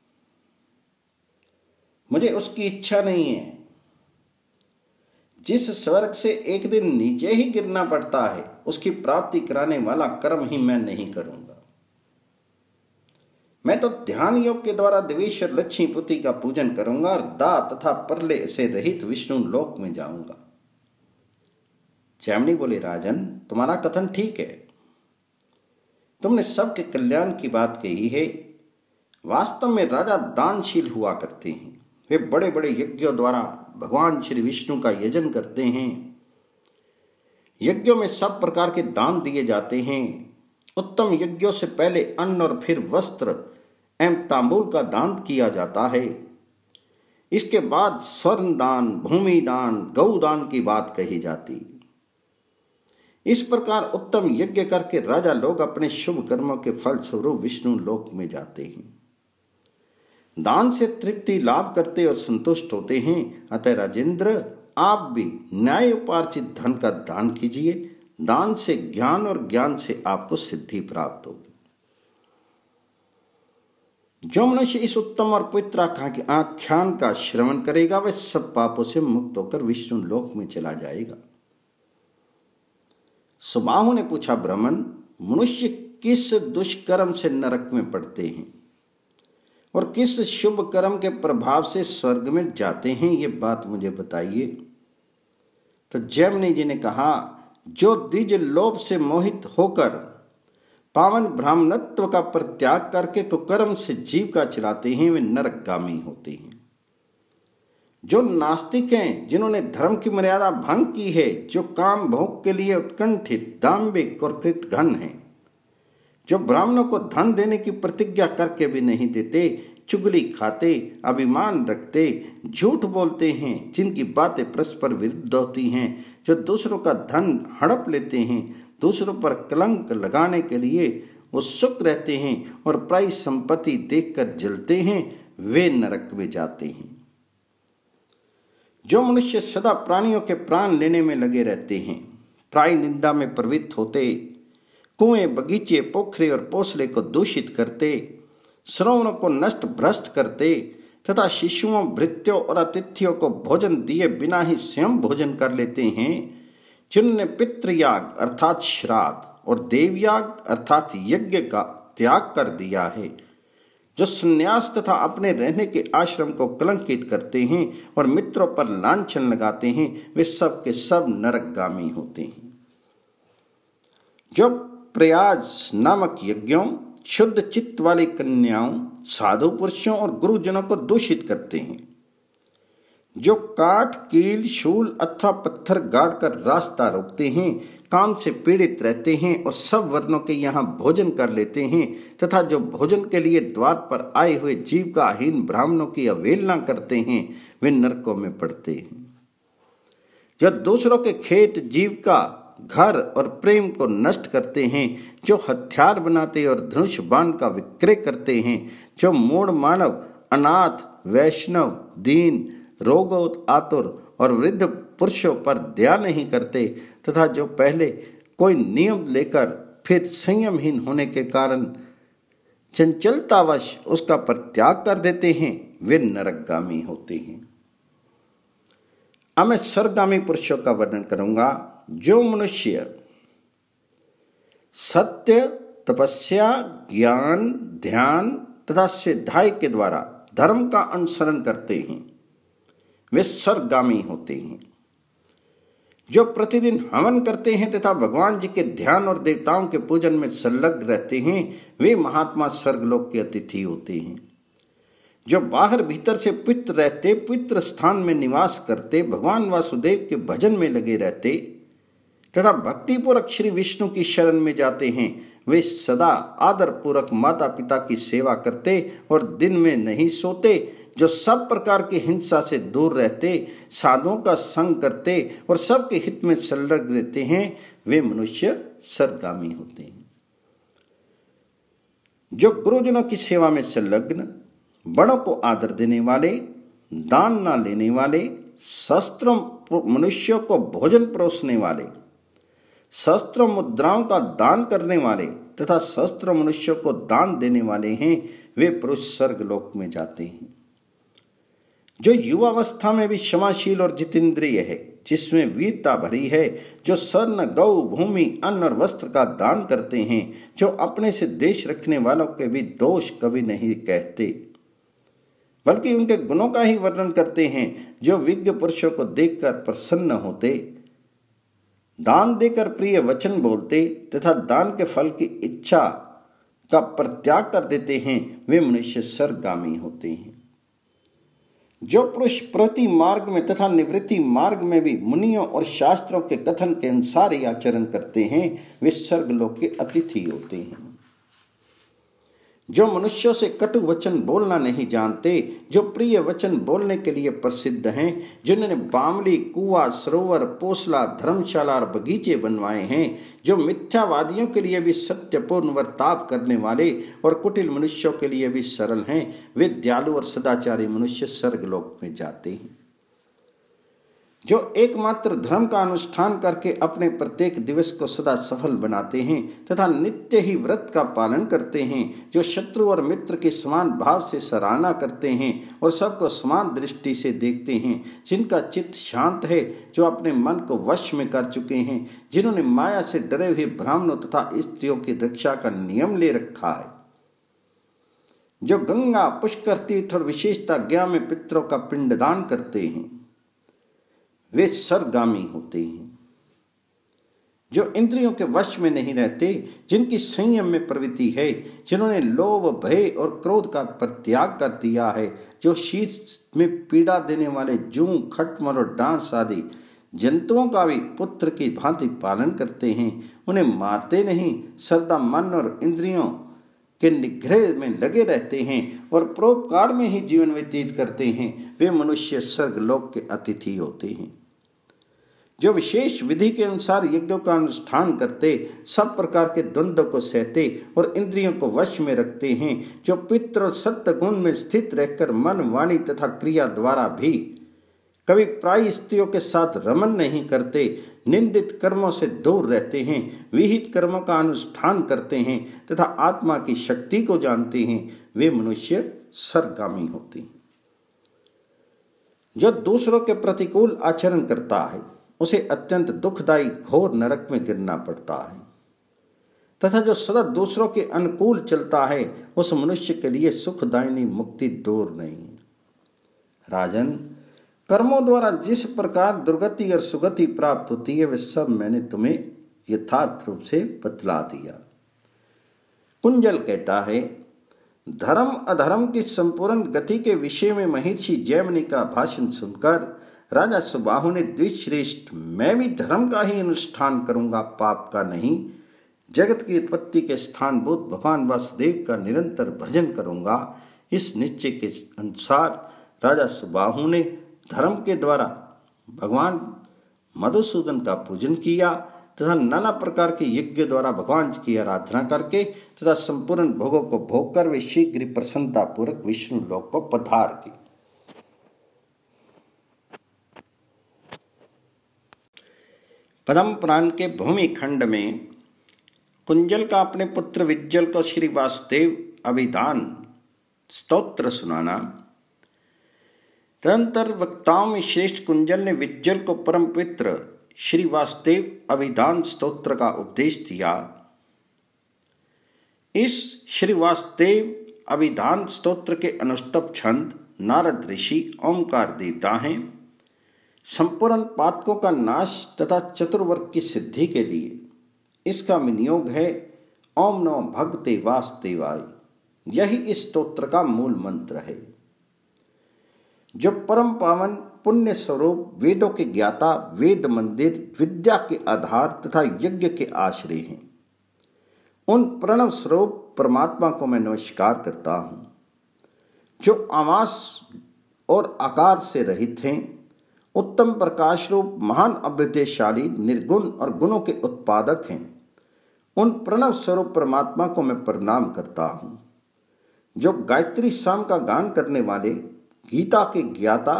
मुझे उसकी इच्छा नहीं है। जिस स्वर्ग से एक दिन नीचे ही गिरना पड़ता है उसकी प्राप्ति कराने वाला कर्म ही मैं नहीं करूंगा। मैं तो ध्यान योग के द्वारा देवेश्वर लक्ष्मीपति का पूजन करूंगा और दा तथा परले से रहित विष्णु लोक में जाऊंगा। जैमिनी बोले, राजन, तुम्हारा कथन ठीक है। तुमने सबके कल्याण की बात कही है। वास्तव में राजा दानशील हुआ करते हैं। वे बड़े बड़े यज्ञों द्वारा भगवान श्री विष्णु का यजन करते हैं। यज्ञों में सब प्रकार के दान दिए जाते हैं। उत्तम यज्ञों से पहले अन्न और फिर वस्त्र एवं तांबूल का दान किया जाता है। इसके बाद स्वर्ण दान, भूमि दान, गौ दान की बात कही जाती। इस प्रकार उत्तम यज्ञ करके राजा लोग अपने शुभ कर्मों के फल स्वरूप विष्णु लोक में जाते हैं। दान से तृप्ति लाभ करते और संतुष्ट होते हैं। अतः राजेंद्र, आप भी न्याय उपार्जित धन का दान कीजिए। दान से ज्ञान और ज्ञान से आपको सिद्धि प्राप्त होगी। जो मनुष्य इस उत्तम और पवित्र आख्यान का श्रवण करेगा वह सब पापों से मुक्त होकर विष्णु लोक में चला जाएगा। सुबाहु ने पूछा, ब्राह्मण, मनुष्य किस दुष्कर्म से नरक में पड़ते हैं और किस शुभ कर्म के प्रभाव से स्वर्ग में जाते हैं, ये बात मुझे बताइए। तो जैमिनी जी ने कहा, जो द्विज लोभ से मोहित होकर पावन ब्राह्मणत्व का परित्याग करके कुकर्म से जीविका चलाते हैं वे नरकगामी होते हैं। जो नास्तिक हैं, जिन्होंने धर्म की मर्यादा भंग की है, जो काम भोग के लिए उत्कंठित, दाम्भिक और कृतघ्न हैं, जो ब्राह्मणों को धन देने की प्रतिज्ञा करके भी नहीं देते, चुगली खाते, अभिमान रखते, झूठ बोलते हैं, जिनकी बातें परस्पर विरुद्ध होती हैं, जो दूसरों का धन हड़प लेते हैं, दूसरों पर कलंक लगाने के लिए उत्सुक रहते हैं और पराई संपत्ति देखकर जलते हैं, वे नरक में जाते हैं। जो मनुष्य सदा प्राणियों के प्राण लेने में लगे रहते हैं, प्राय निंदा में प्रवृत्त होते, कुएं, बगीचे, पोखरे और पोसले को दूषित करते, सरोवरों को नष्ट भ्रष्ट करते तथा शिशुओं, भृत्यों और अतिथियों को भोजन दिए बिना ही स्वयं भोजन कर लेते हैं, जिन्होंने पितृयाग अर्थात श्राद्ध और देवयाग अर्थात यज्ञ का त्याग कर दिया है, जो संन्यास तथा अपने रहने के आश्रम को कलंकित करते हैं और मित्रों पर लांछन लगाते हैं, वे सब के सब नरकगामी होते हैं। जो प्रयाज नामक यज्ञों, शुद्ध चित्त वाली कन्याओं, साधु पुरुषों और गुरुजनों को दूषित करते हैं, जो काठ, कील, शूल अथवा पत्थर गाड़ कर रास्ता रोकते हैं, काम से पीड़ित रहते हैं और सब वर्णों के यहाँ भोजन कर लेते हैं तथा जो भोजन के लिए द्वार पर आए हुए जीविकाहीन ब्राह्मणों की अवहेलना करते हैं, वे नरकों में पड़ते हैं। जो दूसरों के खेत, जीविका, घर और प्रेम को नष्ट करते हैं, जो हथियार बनाते और धनुष बाण का विक्रय करते हैं, जो मूढ़ मानव, अनाथ, वैष्णव, दीन, रोगोत आतुर और वृद्ध पुरुषों पर दया नहीं करते तथा जो पहले कोई नियम लेकर फिर संयमहीन होने के कारण चंचलतावश उसका परित्याग कर देते हैं, वे नरकगामी होते हैं। अब मैं स्वर्गगामी पुरुषों का वर्णन करूंगा। जो मनुष्य सत्य, तपस्या, ज्ञान, ध्यान तथा स्वाध्याय के द्वारा धर्म का अनुसरण करते हैं, वे स्वर्गगामी होते हैं। जो प्रतिदिन हवन करते हैं तथा भगवान जी के ध्यान और देवताओं के पूजन में संलग्न रहते हैं, वे महात्मा स्वर्गलोक के अतिथि होते हैं। जो बाहर भीतर से पवित्र रहते, पवित्र स्थान में निवास करते, भगवान वासुदेव के भजन में लगे रहते तथा भक्तिपूर्वक श्री विष्णु की शरण में जाते हैं, वे सदा आदर पूर्वक माता पिता की सेवा करते और दिन में नहीं सोते। जो सब प्रकार की हिंसा से दूर रहते, साधुओं का संग करते और सबके हित में संलग्न रहते हैं, वे मनुष्य स्वर्गगामी होते हैं। जो गुरुजनों की सेवा में संलग्न, बड़ों को आदर देने वाले, दान न लेने वाले, शस्त्रों मनुष्यों को भोजन परोसने वाले, शस्त्रों मुद्राओं का दान करने वाले तथा शस्त्र मनुष्यों को दान देने वाले हैं, वे पुरुष स्वर्गलोक में जाते हैं। जो युवावस्था में भी क्षमाशील और जितेंद्रिय है, जिसमें वीरता भरी है, जो स्वर्ण, गौ, भूमि, अन्न और वस्त्र का दान करते हैं, जो अपने से देश रखने वालों के भी दोष कभी नहीं कहते बल्कि उनके गुणों का ही वर्णन करते हैं, जो विज्ञ पुरुषों को देखकर प्रसन्न होते, दान देकर प्रिय वचन बोलते तथा दान के फल की इच्छा का परित्याग कर देते हैं, वे मनुष्य स्वर्गगामी होते हैं। जो पुरुष प्रति मार्ग में तथा निवृत्ति मार्ग में भी मुनियों और शास्त्रों के कथन के अनुसार ही आचरण करते हैं, वे स्वर्गलोक के अतिथि होते हैं। जो मनुष्यों से कटु वचन बोलना नहीं जानते, जो प्रिय वचन बोलने के लिए प्रसिद्ध हैं, जिन्होंने बामली, कुआं, सरोवर, पोसला, धर्मशाला और बगीचे बनवाए हैं, जो मिथ्यावादियों के लिए भी सत्यपूर्ण वर्ताव करने वाले और कुटिल मनुष्यों के लिए भी सरल हैं, वे दयालु और सदाचारी मनुष्य स्वर्गलोक में जाते हैं। जो एकमात्र धर्म का अनुष्ठान करके अपने प्रत्येक दिवस को सदा सफल बनाते हैं तथा नित्य ही व्रत का पालन करते हैं, जो शत्रु और मित्र के समान भाव से सराहना करते हैं और सबको समान दृष्टि से देखते हैं, जिनका चित्त शांत है, जो अपने मन को वश में कर चुके हैं, जिन्होंने माया से डरे हुए ब्राह्मणों तथा स्त्रियों की रक्षा का नियम ले रखा है, जो गंगा, पुष्कर तीर्थ और विशेषता ज्ञा में पितरों का पिंडदान करते हैं, वे स्वर्गगामी होते हैं। जो इंद्रियों के वश में नहीं रहते, जिनकी संयम में प्रवृत्ति है, जिन्होंने लोभ, भय और क्रोध का परित्याग कर दिया है, जो शीत में पीड़ा देने वाले जूं, खटमल और डांस आदि जंतुओं का भी पुत्र की भांति पालन करते हैं, उन्हें मारते नहीं, सदा मन और इंद्रियों के निग्रह में लगे रहते हैं और परोपकार में ही जीवन व्यतीत करते हैं, वे मनुष्य स्वर्गलोक के अतिथि होते हैं। जो विशेष विधि के अनुसार यज्ञों का अनुष्ठान करते, सब प्रकार के द्वंद्व को सहते और इंद्रियों को वश में रखते हैं, जो पितृ और सत्य गुण में स्थित रहकर मन, वाणी तथा क्रिया द्वारा भी कभी प्राय स्त्रियों के साथ रमन नहीं करते, निंदित कर्मों से दूर रहते हैं, विहित कर्मों का अनुष्ठान करते हैं तथा आत्मा की शक्ति को जानते हैं, वे मनुष्य स्वर्गगामी होते हैं। जो दूसरों के प्रतिकूल आचरण करता है, उसे अत्यंत दुखदायी घोर नरक में गिरना पड़ता है तथा जो सदा दूसरों के अनुकूल चलता है, उस मनुष्य के लिए सुखदायिनी मुक्ति दूर नहीं। राजन, कर्मों द्वारा जिस प्रकार दुर्गति और सुगति प्राप्त होती है, वे सब मैंने तुम्हें यथार्थ रूप से बतला दिया। कुंजल कहता है, धर्म अधर्म की संपूर्ण गति के विषय में महर्षि जैमिनी का भाषण सुनकर राजा सुबाहु ने द्विश्रेष्ठ, मैं भी धर्म का ही अनुष्ठान करूंगा, पाप का नहीं। जगत की उत्पत्ति के स्थानभूत भगवान वासुदेव का निरंतर भजन करूंगा। इस निश्चय के अनुसार राजा सुबाहु ने धर्म के द्वारा भगवान मधुसूदन का पूजन किया तथा नाना प्रकार के यज्ञ द्वारा भगवान की आराधना करके तथा संपूर्ण भोगों को भोग कर वे शीघ्र प्रसन्नता पूर्वक विष्णु लोक को पधार गए। पद्म पुराण के भूमि खंड में कुंजल का अपने पुत्र विज्जल को श्री वासुदेव अभिधान स्तोत्र सुनाना। तदंतर वक्ताओं में श्रेष्ठ कुंजल ने विज्जल को परम पवित्र श्री वासुदेव अभिधान स्तोत्र का उपदेश दिया। इस श्री वासुदेव अभिधान स्तोत्र के अनुष्टुप छंद नारद ऋषि ओंकार देता है। संपूर्ण पातकों का नाश तथा चतुर्वर्ग की सिद्धि के लिए इसका विनियोग है ओम नमो भगवते वासुदेवाय। यही इस स्तोत्र का मूल मंत्र है, जो परम पावन पुण्य स्वरूप वेदों के ज्ञाता, वेद मंदिर, विद्या के आधार तथा यज्ञ के आश्रय हैं। उन प्रणव स्वरूप परमात्मा को मैं नमस्कार करता हूँ, जो आवास और आकार से रहित हैं, उत्तम प्रकाश रूप महान अभ्युदयशाली, निर्गुण और गुणों के उत्पादक हैं। उन प्रणव स्वरूप परमात्मा को मैं प्रणाम करता हूँ, जो गायत्री साम का गान करने वाले, गीता के ज्ञाता,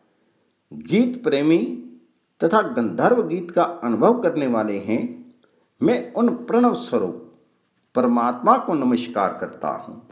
गीत प्रेमी तथा गंधर्व गीत का अनुभव करने वाले हैं। मैं उन प्रणव स्वरूप परमात्मा को नमस्कार करता हूँ,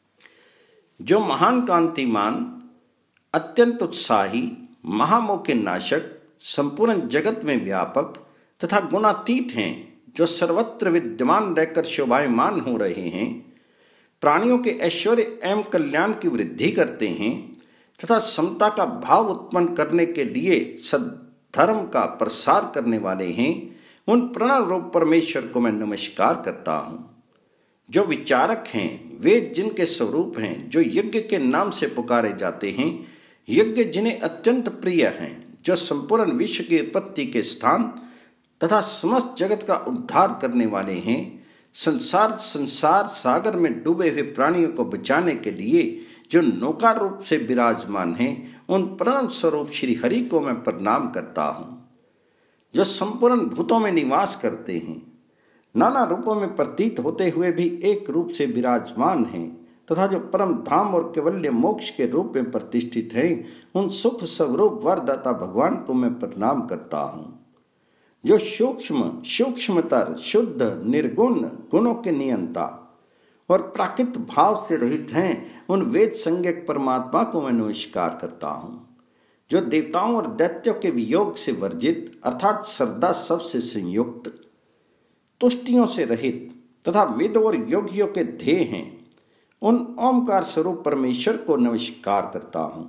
जो महान कांतिमान, अत्यंत उत्साही, महामोह के नाशक, संपूर्ण जगत में व्यापक तथा गुणातीत हैं, जो सर्वत्र विद्यमान रहकर शोभायमान हो रहे हैं, प्राणियों के ऐश्वर्य एवं कल्याण की वृद्धि करते हैं तथा समता का भाव उत्पन्न करने के लिए सद्धर्म का प्रसार करने वाले हैं। उन प्रणव रूप परमेश्वर को मैं नमस्कार करता हूँ, जो विचारक हैं, वे जिनके स्वरूप हैं, जो यज्ञ के नाम से पुकारे जाते हैं, यज्ञ जिन्हें अत्यंत प्रिय हैं, जो संपूर्ण विश्व की उत्पत्ति के स्थान तथा समस्त जगत का उद्धार करने वाले हैं। संसार संसार सागर में डूबे हुए प्राणियों को बचाने के लिए जो नौका रूप से विराजमान हैं, उन प्रणव स्वरूप श्री हरि को मैं प्रणाम करता हूँ, जो संपूर्ण भूतों में निवास करते हैं, नाना रूपों में प्रतीत होते हुए भी एक रूप से विराजमान हैं तथा जो परम धाम और केवल्य मोक्ष के रूप में प्रतिष्ठित हैं। उन सुख स्वरूप वरदाता भगवान को मैं प्रणाम करता हूँ, जो सूक्ष्म सूक्ष्मतर शुद्ध निर्गुण गुणों के नियंता और प्राकृत भाव से रहित हैं। उन वेद संज्ञक परमात्मा को मैं नमस्कार करता हूँ, जो देवताओं और दैत्यों के वियोग से वर्जित अर्थात श्रद्धा सबसे संयुक्त, तुष्टियों से रहित तथा वेदों और योगियों के ध्येय हैं। उन ओंकार स्वरूप परमेश्वर को नमस्कार करता हूँ,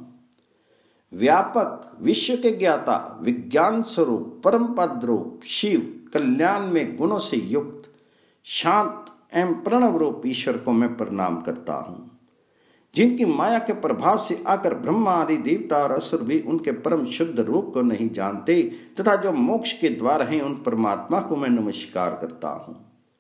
व्यापक विश्व के ज्ञाता, विज्ञान स्वरूप परम पद रूप शिव, कल्याण में गुणों से युक्त, शांत एवं प्रणव रूप ईश्वर को मैं प्रणाम करता हूँ, जिनकी माया के प्रभाव से आकर ब्रह्मा आदि देवता और असुर भी उनके परम शुद्ध रूप को नहीं जानते तथा जो मोक्ष के द्वार हैं, उन परमात्मा को मैं नमस्कार करता हूँ,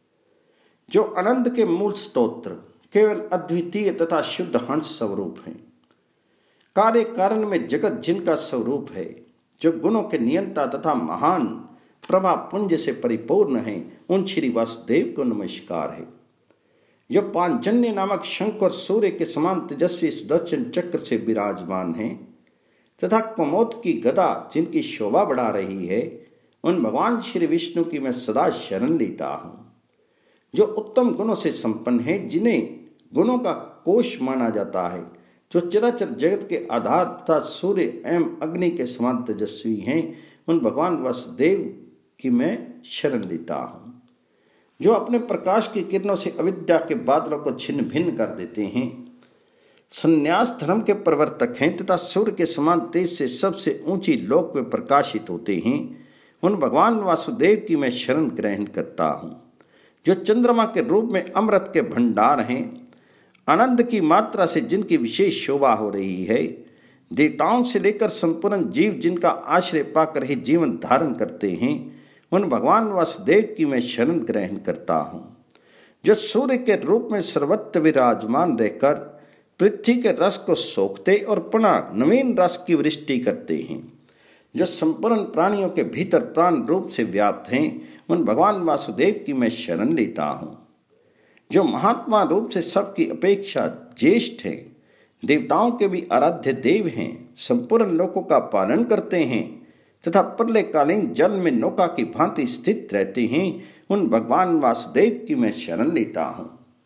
जो अनंत के मूल स्तोत्र केवल अद्वितीय तथा शुद्ध हंस स्वरूप हैं, कार्य कारण में जगत जिनका स्वरूप है, जो गुणों के नियंता तथा महान प्रभा पुंज से परिपूर्ण हैं। उन श्री वासुदेव को नमस्कार है, जो पांचजन्य नामक शंख और सूर्य के समान तेजस्वी सुदर्शन चक्र से विराजमान हैं तथा कुमोद की गदा जिनकी शोभा बढ़ा रही है। उन भगवान श्री विष्णु की मैं सदा शरण लेता हूँ, जो उत्तम गुणों से संपन्न है, जिन्हें गुणों का कोश माना जाता है, जो चराचर जगत के आधार तथा सूर्य एवं अग्नि के समान तेजस्वी हैं। उन भगवान वासुदेव की मैं शरण लेता हूँ, जो अपने प्रकाश की किरणों से अविद्या के बादलों को छिन्न भिन्न कर देते हैं, संन्यास धर्म के प्रवर्तक हैं तथा सूर्य के समान तेज से सबसे ऊंची लोक में प्रकाशित होते हैं। उन भगवान वासुदेव की मैं शरण ग्रहण करता हूँ, जो चंद्रमा के रूप में अमृत के भंडार हैं, आनंद की मात्रा से जिनकी विशेष शोभा हो रही है, देवताओं से लेकर संपूर्ण जीव जिनका आश्रय पाकर ही जीवन धारण करते हैं। उन भगवान वासुदेव की मैं शरण ग्रहण करता हूँ, जो सूर्य के रूप में सर्वत्र विराजमान रहकर पृथ्वी के रस को सोखते और पुनः नवीन रस की वृष्टि करते हैं, जो संपूर्ण प्राणियों के भीतर प्राण रूप से व्याप्त हैं। उन भगवान वासुदेव की मैं शरण लेता हूँ, जो महात्मा रूप से सबकी अपेक्षा ज्येष्ठ हैं, देवताओं के भी आराध्य देव हैं, संपूर्ण लोकों का पालन करते हैं, तथा प्रलयकालीन जल में नौका की भांति स्थित रहते हैं, उन भगवान वासुदेव की मैं शरण लेता हूँ।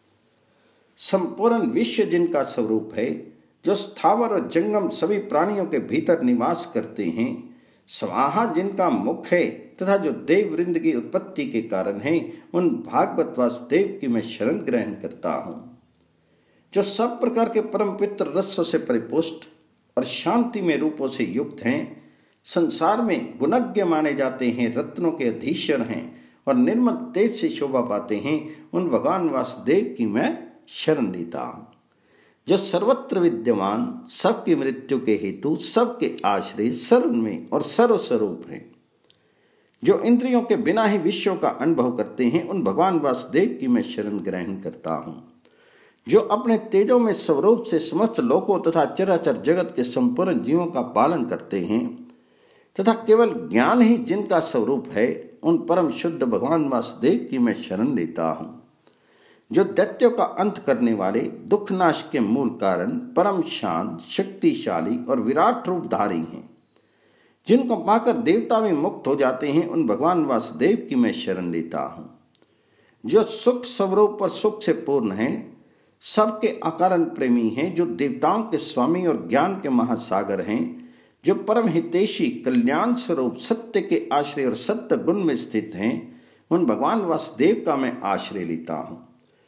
संपूर्ण विश्व जिनका स्वरूप है, जो स्थावर और जंगम सभी प्राणियों के भीतर निवास करते हैं, स्वाहा जिनका मुख है तथा जो देव वृंद की उत्पत्ति के कारण है, उन भागवत वासुदेव की मैं शरण ग्रहण करता हूँ। जो सब प्रकार के परम पवित्र रसों से परिपुष्ट और शांतिमय रूपों से युक्त हैं, संसार में गुणज्ञ माने जाते हैं, रत्नों के अधीश्वर हैं और निर्मल तेज से शोभा पाते हैं, उन भगवान वासुदेव की मैं शरण लेता हूँ। जो सर्वत्र विद्यमान, सबकी मृत्यु के हेतु, सबके आश्रय, सर्वमय और सर्वस्वरूप हैं, जो इंद्रियों के बिना ही विश्व का अनुभव करते हैं, उन भगवान वासुदेव की मैं शरण ग्रहण करता हूँ। जो अपने तेजों में स्वरूप से समस्त लोकों तथा चराचर जगत के संपूर्ण जीवों का पालन करते हैं तथा केवल ज्ञान ही जिनका स्वरूप है, उन परम शुद्ध भगवान वासुदेव की मैं शरण लेता हूँ। जो दैत्यों का अंत करने वाले, दुखनाश के मूल कारण, परम शांत, शक्तिशाली और विराट रूपधारी हैं, जिनको पाकर देवता भी मुक्त हो जाते हैं, उन भगवान वासुदेव की मैं शरण लेता हूँ। जो सुख स्वरूप और सुख से पूर्ण हैं, सबके अकारण प्रेमी हैं, जो देवताओं के स्वामी और ज्ञान के महासागर हैं, जो परम हितैषी, कल्याण स्वरूप, सत्य के आश्रय और सत्य गुण में स्थित हैं, उन भगवान वासुदेव का मैं आश्रय लेता हूँ।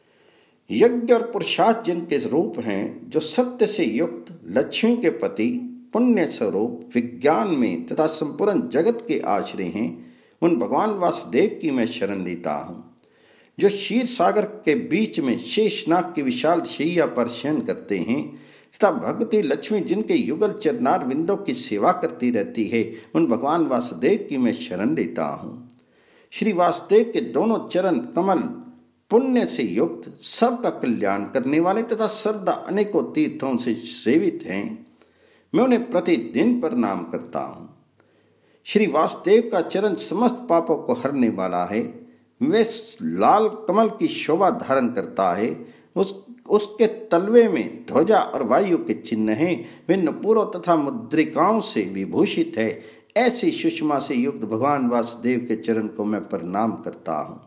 यज्ञ और पुरुषार्थ जिनके रूप हैं, जो सत्य से युक्त, लक्ष्मी के पति, पुण्य स्वरूप, विज्ञान में तथा संपूर्ण जगत के आश्रय हैं, उन भगवान वासुदेव की मैं शरण लेता हूँ। जो क्षीर सागर के बीच में शेषनाग की विशाल शैया पर शयन करते हैं तथा भगवती लक्ष्मी जिनके युगल चरनार विंदों की सेवा करती रहती है, उन भगवान वासुदेव की मैं शरण लेता हूँ। श्री वासुदेव के दोनों चरण कमल पुण्य से युक्त, सबका कल्याण करने वाले तथा सर्वदा अनेकों तीर्थों से सेवित हैं, मैं उन्हें प्रतिदिन प्रणाम करता हूँ। श्री वासुदेव का चरण समस्त पापों को हरने वाला है। वे लाल कमल की शोभा धारण करता है, उस उसके तलवे में ध्वजा और वायु के चिन्ह हैं, वे नुपुरों तथा मुद्रिकाओं से विभूषित है। ऐसी सुषमा से युक्त भगवान वासुदेव के चरण को मैं प्रणाम करता हूँ।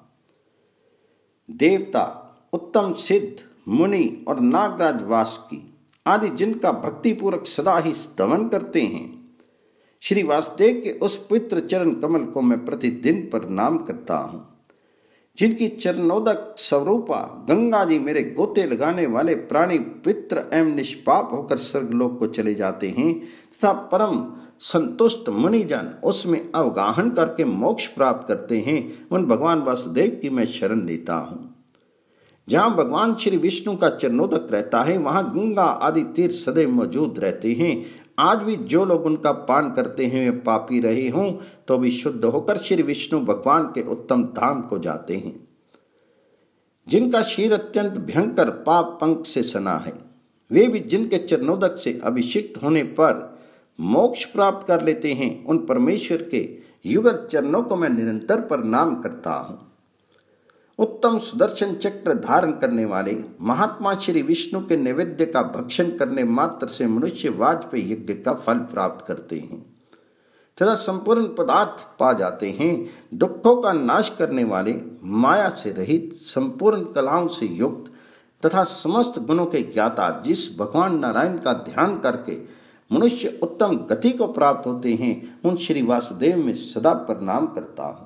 देवता, उत्तम सिद्ध, मुनि और नागराज वासुकी आदि जिनका भक्तिपूर्वक सदा ही स्तवन करते हैं, श्री वासुदेव के उस पवित्र चरण कमल को मैं प्रतिदिन प्रणाम करता हूँ। जिनकी चरणोदक स्वरूपा गंगा जी मेरे गोते लगाने वाले प्राणी पवित्र एवं निष्पाप होकर स्वर्गलोक को चले जाते हैं तथा परम संतुष्ट मुनिजन उसमें अवगाहन करके मोक्ष प्राप्त करते हैं, उन भगवान वासुदेव की मैं शरण लेता हूँ। जहाँ भगवान श्री विष्णु का चरणोदक रहता है, वहाँ गंगा आदि तीर्थ सदैव मौजूद रहते हैं। आज भी जो लोग उनका पान करते हैं, वे पापी रहे हों तो भी शुद्ध होकर श्री विष्णु भगवान के उत्तम धाम को जाते हैं। जिनका शीर अत्यंत भयंकर पाप पंख से सना है, वे भी जिनके चरणोदक से अभिषिक्त होने पर मोक्ष प्राप्त कर लेते हैं, उन परमेश्वर के युगल चरणों को मैं निरंतर प्रणाम करता हूँ। उत्तम सुदर्शन चक्र धारण करने वाले महात्मा श्री विष्णु के नैवेद्य का भक्षण करने मात्र से मनुष्य वाजपेयी यज्ञ का फल प्राप्त करते हैं तथा संपूर्ण पदार्थ पा जाते हैं। दुखों का नाश करने वाले, माया से रहित, संपूर्ण कलाओं से युक्त तथा समस्त गुणों के ज्ञाता जिस भगवान नारायण का ध्यान करके मनुष्य उत्तम गति को प्राप्त होते हैं, उन श्री वासुदेव में सदा प्रणाम करता हूँ।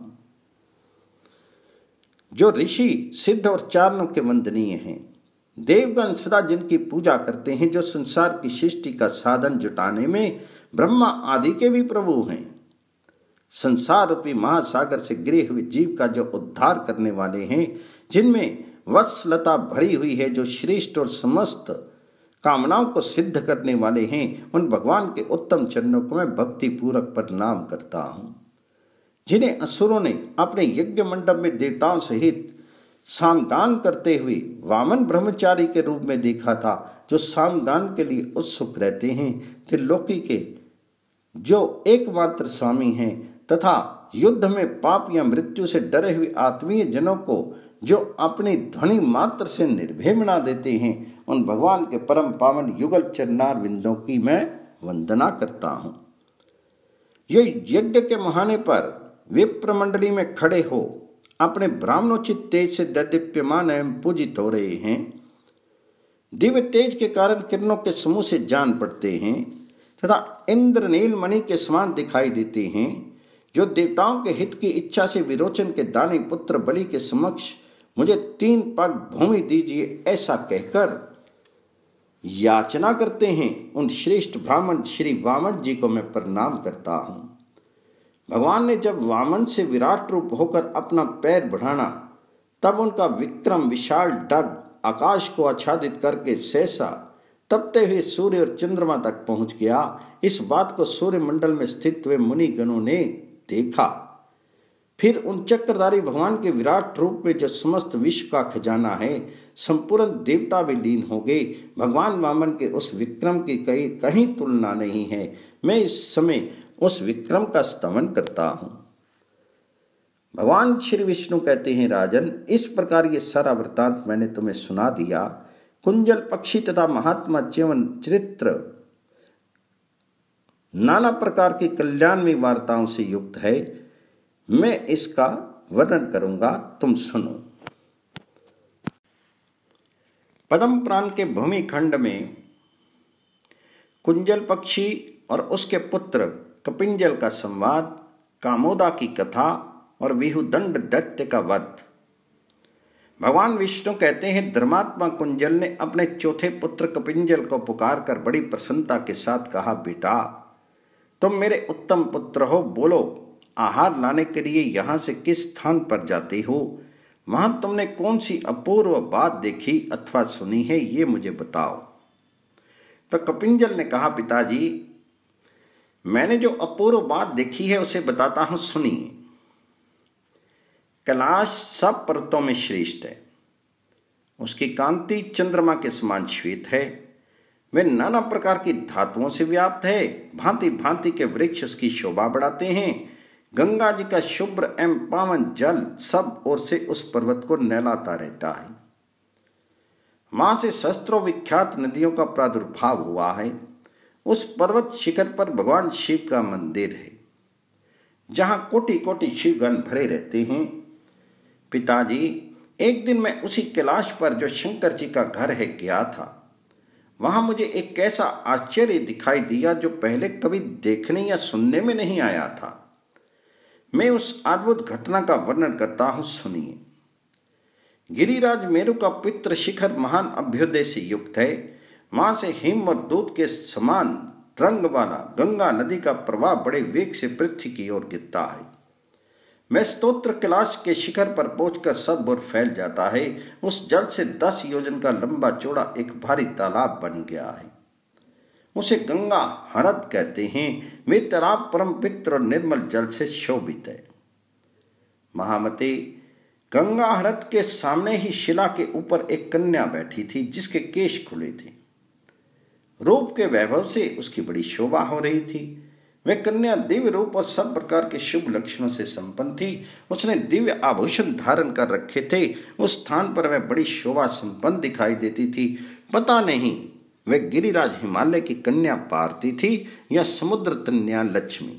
जो ऋषि, सिद्ध और चारणों के वंदनीय हैं, देवगण सदा जिनकी पूजा करते हैं, जो संसार की सृष्टि का साधन जुटाने में ब्रह्मा आदि के भी प्रभु हैं, संसार रूपी महासागर से गिरे हुए जीव का जो उद्धार करने वाले हैं, जिनमें वत्सलता भरी हुई है, जो श्रेष्ठ और समस्त कामनाओं को सिद्ध करने वाले हैं, उन भगवान के उत्तम चरणों को मैं भक्ति पूर्वक प्रणाम करता हूँ। जिन्हें असुरों ने अपने यज्ञ मंडप में देवताओं सहित सामगान करते हुए वामन ब्रह्मचारी के रूप में देखा था, जो सामगान के लिए उत्सुक रहते हैं, त्रिलोकी के जो एकमात्र स्वामी हैं तथा युद्ध में पाप या मृत्यु से डरे हुए आत्मीय जनों को जो अपनी ध्वनि मात्र से निर्भय बना देते हैं, उन भगवान के परम पावन युगल चरणार विंदों की मैं वंदना करता हूँ। ये यज्ञ के मुहाने पर विप्र मंडली में खड़े हो अपने ब्राह्मणोचित तेज से दैदीप्यमान एवं पूजित हो रहे हैं। दिव्य तेज के कारण किरणों के समूह से जान पड़ते हैं तथा इंद्रनील मणि के समान दिखाई देते हैं, जो देवताओं के हित की इच्छा से विरोचन के दानी पुत्र बलि के समक्ष मुझे तीन पग भूमि दीजिए ऐसा कहकर याचना करते हैं। उन श्रेष्ठ ब्राह्मण श्री वामन जी को मैं प्रणाम करता हूँ। भगवान ने जब वामन से विराट रूप होकर अपना पैर बढ़ाना, तब उनका विक्रम विशाल डग आकाश को आच्छादित करके सहसा तपते हुए सूर्य और चंद्रमा तक पहुंच गया। इस बात को सूर्य मंडल में स्थित हुए मुनि गणों ने देखा। फिर उन चक्रधारी भगवान के विराट रूप में जो समस्त विश्व का खजाना है, संपूर्ण देवता भी लीन हो गए। भगवान वामन के उस विक्रम की कहीं कहीं तुलना नहीं है। मैं इस समय उस विक्रम का स्तवन करता हूं। भगवान श्री विष्णु कहते हैं, राजन, इस प्रकार ये सारा वृत्तांत मैंने तुम्हें सुना दिया। कुंजल पक्षी तथा महात्मा जीवन चरित्र नाना प्रकार की कल्याणमयी वार्ताओं से युक्त है। मैं इसका वर्णन करूंगा, तुम सुनो। पद्म प्राण के भूमि खंड में कुंजल पक्षी और उसके पुत्र कपिंजल का संवाद, कामोदा की कथा और विहुदंड दैत्य का वध। भगवान विष्णु कहते हैं, धर्मात्मा कुंजल ने अपने चौथे पुत्र कपिंजल को पुकार कर बड़ी प्रसन्नता के साथ कहा, बेटा तुम मेरे उत्तम पुत्र हो, बोलो आहार लाने के लिए यहाँ से किस स्थान पर जाते हो? वहां तुमने कौन सी अपूर्व बात देखी अथवा सुनी है, ये मुझे बताओ। तो कपिंजल ने कहा, पिताजी मैंने जो अपूर्व बात देखी है उसे बताता हूं, सुनिए। कैलाश सब पर्वतों में श्रेष्ठ है। उसकी कांति चंद्रमा के समान श्वेत है। वे नाना प्रकार की धातुओं से व्याप्त है। भांति भांति के वृक्ष उसकी शोभा बढ़ाते हैं। गंगा जी का शुभ्र एवं पावन जल सब ओर से उस पर्वत को नहलाता रहता है। वहां से सहस्त्रों विख्यात नदियों का प्रादुर्भाव हुआ है। उस पर्वत शिखर पर भगवान शिव का मंदिर है, जहां कोटि कोटि शिवगण भरे रहते हैं। पिताजी, एक दिन मैं उसी कैलाश पर जो शंकर जी का घर है गया था। वहां मुझे एक ऐसा आश्चर्य दिखाई दिया जो पहले कभी देखने या सुनने में नहीं आया था। मैं उस अद्भुत घटना का वर्णन करता हूं, सुनिए। गिरिराज मेरु का पितृ शिखर महान अभ्युदय से युक्त है। वहां से हिम और दूध के समान रंग वाला गंगा नदी का प्रवाह बड़े वेग से पृथ्वी की ओर गिरता है। मैं स्तोत्र कैलाश के शिखर पर पहुंचकर सब ओर फैल जाता है। उस जल से दस योजन का लंबा चौड़ा एक भारी तालाब बन गया है। उसे गंगा हरद कहते हैं। वे तालाब परम पवित्र और निर्मल जल से शोभित है। महामते, गंगा हरद के सामने ही शिला के ऊपर एक कन्या बैठी थी, जिसके केश खुले थे। रूप के वैभव से उसकी बड़ी शोभा हो रही थी। वह कन्या दिव्य रूप और सब प्रकार के शुभ लक्षणों से संपन्न थी। उसने दिव्य आभूषण धारण कर रखे थे। उस स्थान पर वह बड़ी शोभा संपन्न दिखाई देती थी। पता नहीं वह गिरिराज हिमालय की कन्या पार्वती थी या समुद्र तन्या लक्ष्मी।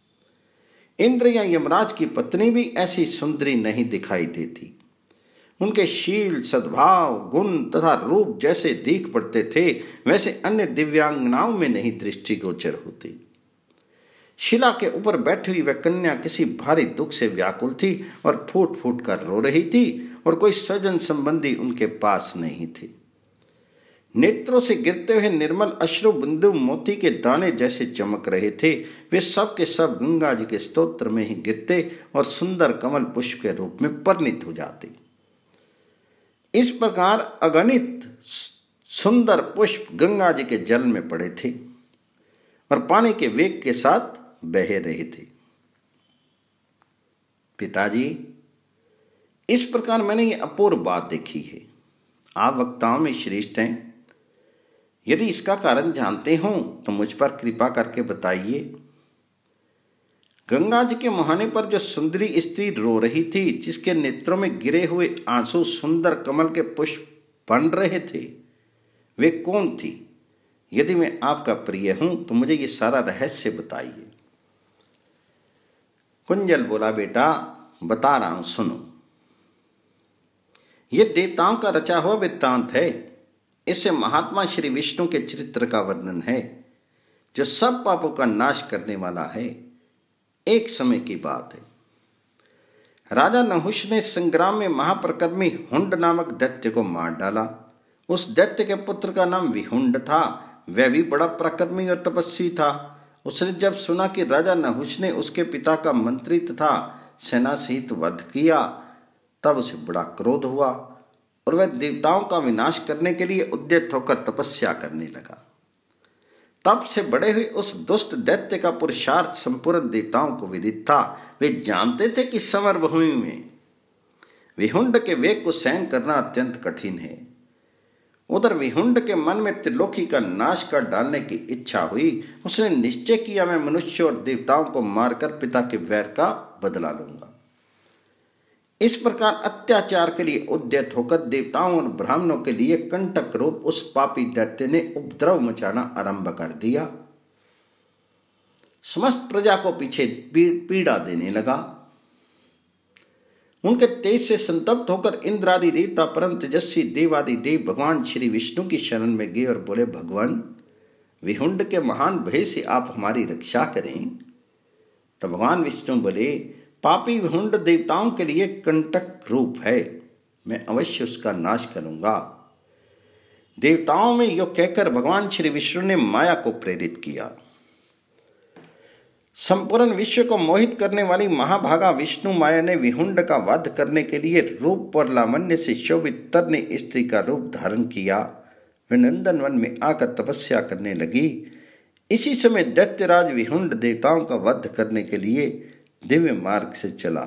इंद्र या यमराज की पत्नी भी ऐसी सुंदरी नहीं दिखाई देती। उनके शील, सद्भाव, गुण तथा रूप जैसे दीख पड़ते थे, वैसे अन्य दिव्यांगनाओं में नहीं दृष्टिगोचर होती। शिला के ऊपर बैठी हुई वह कन्या किसी भारी दुख से व्याकुल थी और फूट फूट कर रो रही थी, और कोई सजन संबंधी उनके पास नहीं थे। नेत्रों से गिरते हुए निर्मल अश्रु बिंदु मोती के दाने जैसे चमक रहे थे। वे सब के सब गंगा जी के स्तोत्र में ही गिरते और सुंदर कमल पुष्प के रूप में परिणित हो जाते। इस प्रकार अगणित सुंदर पुष्प गंगा जी के जल में पड़े थे और पानी के वेग के साथ बह रहे थे। पिताजी, इस प्रकार मैंने ये अपूर्व बात देखी है। आप वक्ताओं में श्रेष्ठ हैं। यदि इसका कारण जानते हो तो मुझ पर कृपा करके बताइए। गंगा जी के मुहाने पर जो सुंदरी स्त्री रो रही थी, जिसके नेत्रों में गिरे हुए आंसू सुंदर कमल के पुष्प बन रहे थे, वे कौन थी? यदि मैं आपका प्रिय हूं तो मुझे ये सारा रहस्य बताइए। कुंजल बोला, बेटा बता रहा हूं, सुनो। ये देवताओं का रचा हुआ वृत्तांत है। इससे महात्मा श्री विष्णु के चरित्र का वर्णन है, जो सब पापों का नाश करने वाला है। एक समय की बात है, राजा नहुष ने संग्राम में महाप्रकर्मी हुंड नामक दैत्य को मार डाला। उस दैत्य के पुत्र का नाम विहुंड था। वह भी बड़ा प्रकर्मी और तपस्वी था। उसने जब सुना कि राजा नहुष ने उसके पिता का मंत्री तथा सेना सहित वध किया, तब उसे बड़ा क्रोध हुआ और वह देवताओं का विनाश करने के लिए उद्यत होकर तपस्या करने लगा। तब से बड़े हुए उस दुष्ट दैत्य का पुरुषार्थ संपूर्ण देवताओं को विदित था। वे जानते थे कि समर भूमि में विहुंड के वेग को सहन करना अत्यंत कठिन है। उधर विहुंड के मन में त्रिलोकी का नाश कर डालने की इच्छा हुई। उसने निश्चय किया, मैं मनुष्य और देवताओं को मारकर पिता के वैर का बदला लूंगा। इस प्रकार अत्याचार के लिए उद्यत होकर देवताओं और ब्राह्मणों के लिए कंटक रूप उस पापी दैत्य ने उपद्रव मचाना आरंभ कर दिया। समस्त प्रजा को पीछे पीड़ा देने लगा। उनके तेज से संतप्त होकर इंद्रादि देवता परम तेजस्वी देवादि देव भगवान श्री विष्णु की शरण में गए और बोले, भगवान विहुंड के महान भय से आप हमारी रक्षा करें। तो भगवान विष्णु बोले, पापी विहुंड देवताओं के लिए कंटक रूप है, मैं अवश्य उसका नाश करूंगा। देवताओं में यो कहकर भगवान श्री विष्णु ने माया को प्रेरित किया। संपूर्ण विश्व को मोहित करने वाली महाभागा विष्णु माया ने विहुंड का वध करने के लिए रूप और लावण्य से शोभित तरनी स्त्री का रूप धारण किया। वे नंदन वन में आकर तपस्या करने लगी। इसी समय दैत्यराज विहुंड देवताओं का वध करने के लिए दिव्य मार्ग से चला।